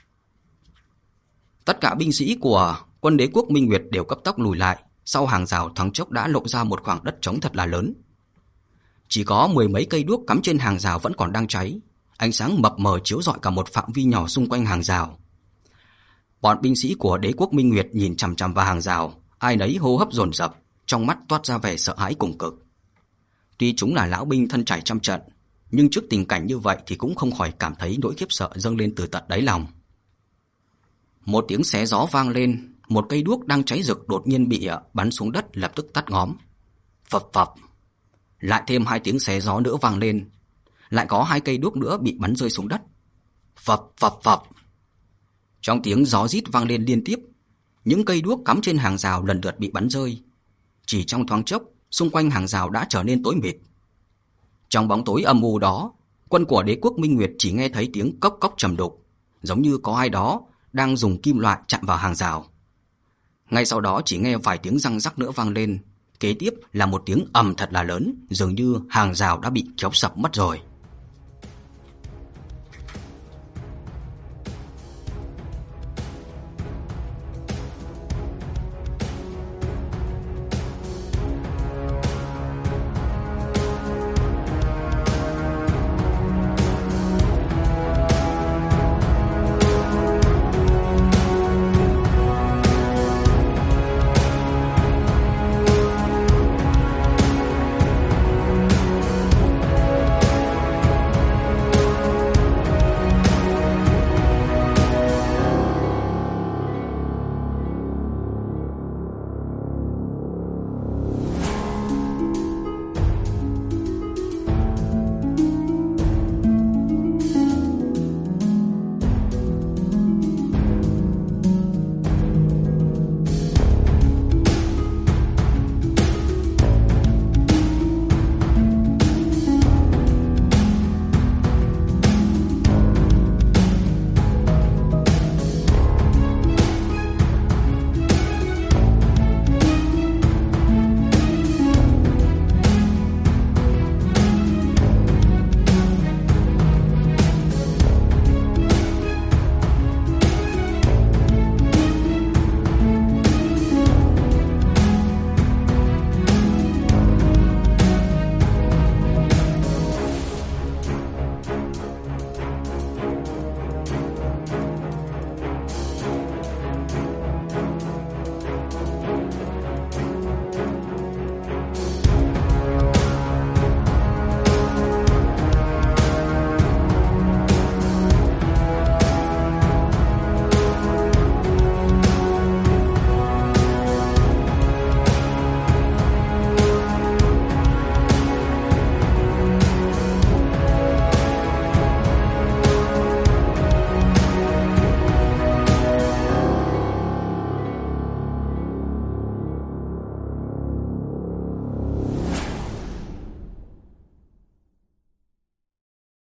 Tất cả binh sĩ của quân đế quốc Minh Nguyệt đều cấp tốc lùi lại, sau hàng rào thoáng chốc đã lộ ra một khoảng đất trống thật là lớn. Chỉ có mười mấy cây đuốc cắm trên hàng rào vẫn còn đang cháy, ánh sáng mập mờ chiếu rọi cả một phạm vi nhỏ xung quanh hàng rào. Bọn binh sĩ của đế quốc Minh Nguyệt nhìn chằm chằm vào hàng rào, ai nấy hô hấp dồn dập, trong mắt toát ra vẻ sợ hãi cùng cực. Tuy chúng là lão binh thân trải trăm trận, nhưng trước tình cảnh như vậy thì cũng không khỏi cảm thấy nỗi khiếp sợ dâng lên từ tận đáy lòng. Một tiếng xé gió vang lên, một cây đuốc đang cháy rực đột nhiên bị bắn xuống đất lập tức tắt ngóm. Phập phập. Lại thêm hai tiếng xé gió nữa vang lên, lại có hai cây đuốc nữa bị bắn rơi xuống đất. Phập phập phập. Trong tiếng gió rít vang lên liên tiếp, những cây đuốc cắm trên hàng rào lần lượt bị bắn rơi. Chỉ trong thoáng chốc, xung quanh hàng rào đã trở nên tối mịt. Trong bóng tối âm u đó, quân của đế quốc Minh Nguyệt chỉ nghe thấy tiếng cốc cốc trầm đục, giống như có ai đó đang dùng kim loại chạm vào hàng rào. Ngay sau đó chỉ nghe vài tiếng răng rắc nữa vang lên, kế tiếp là một tiếng ầm thật là lớn, dường như hàng rào đã bị kéo sập mất rồi.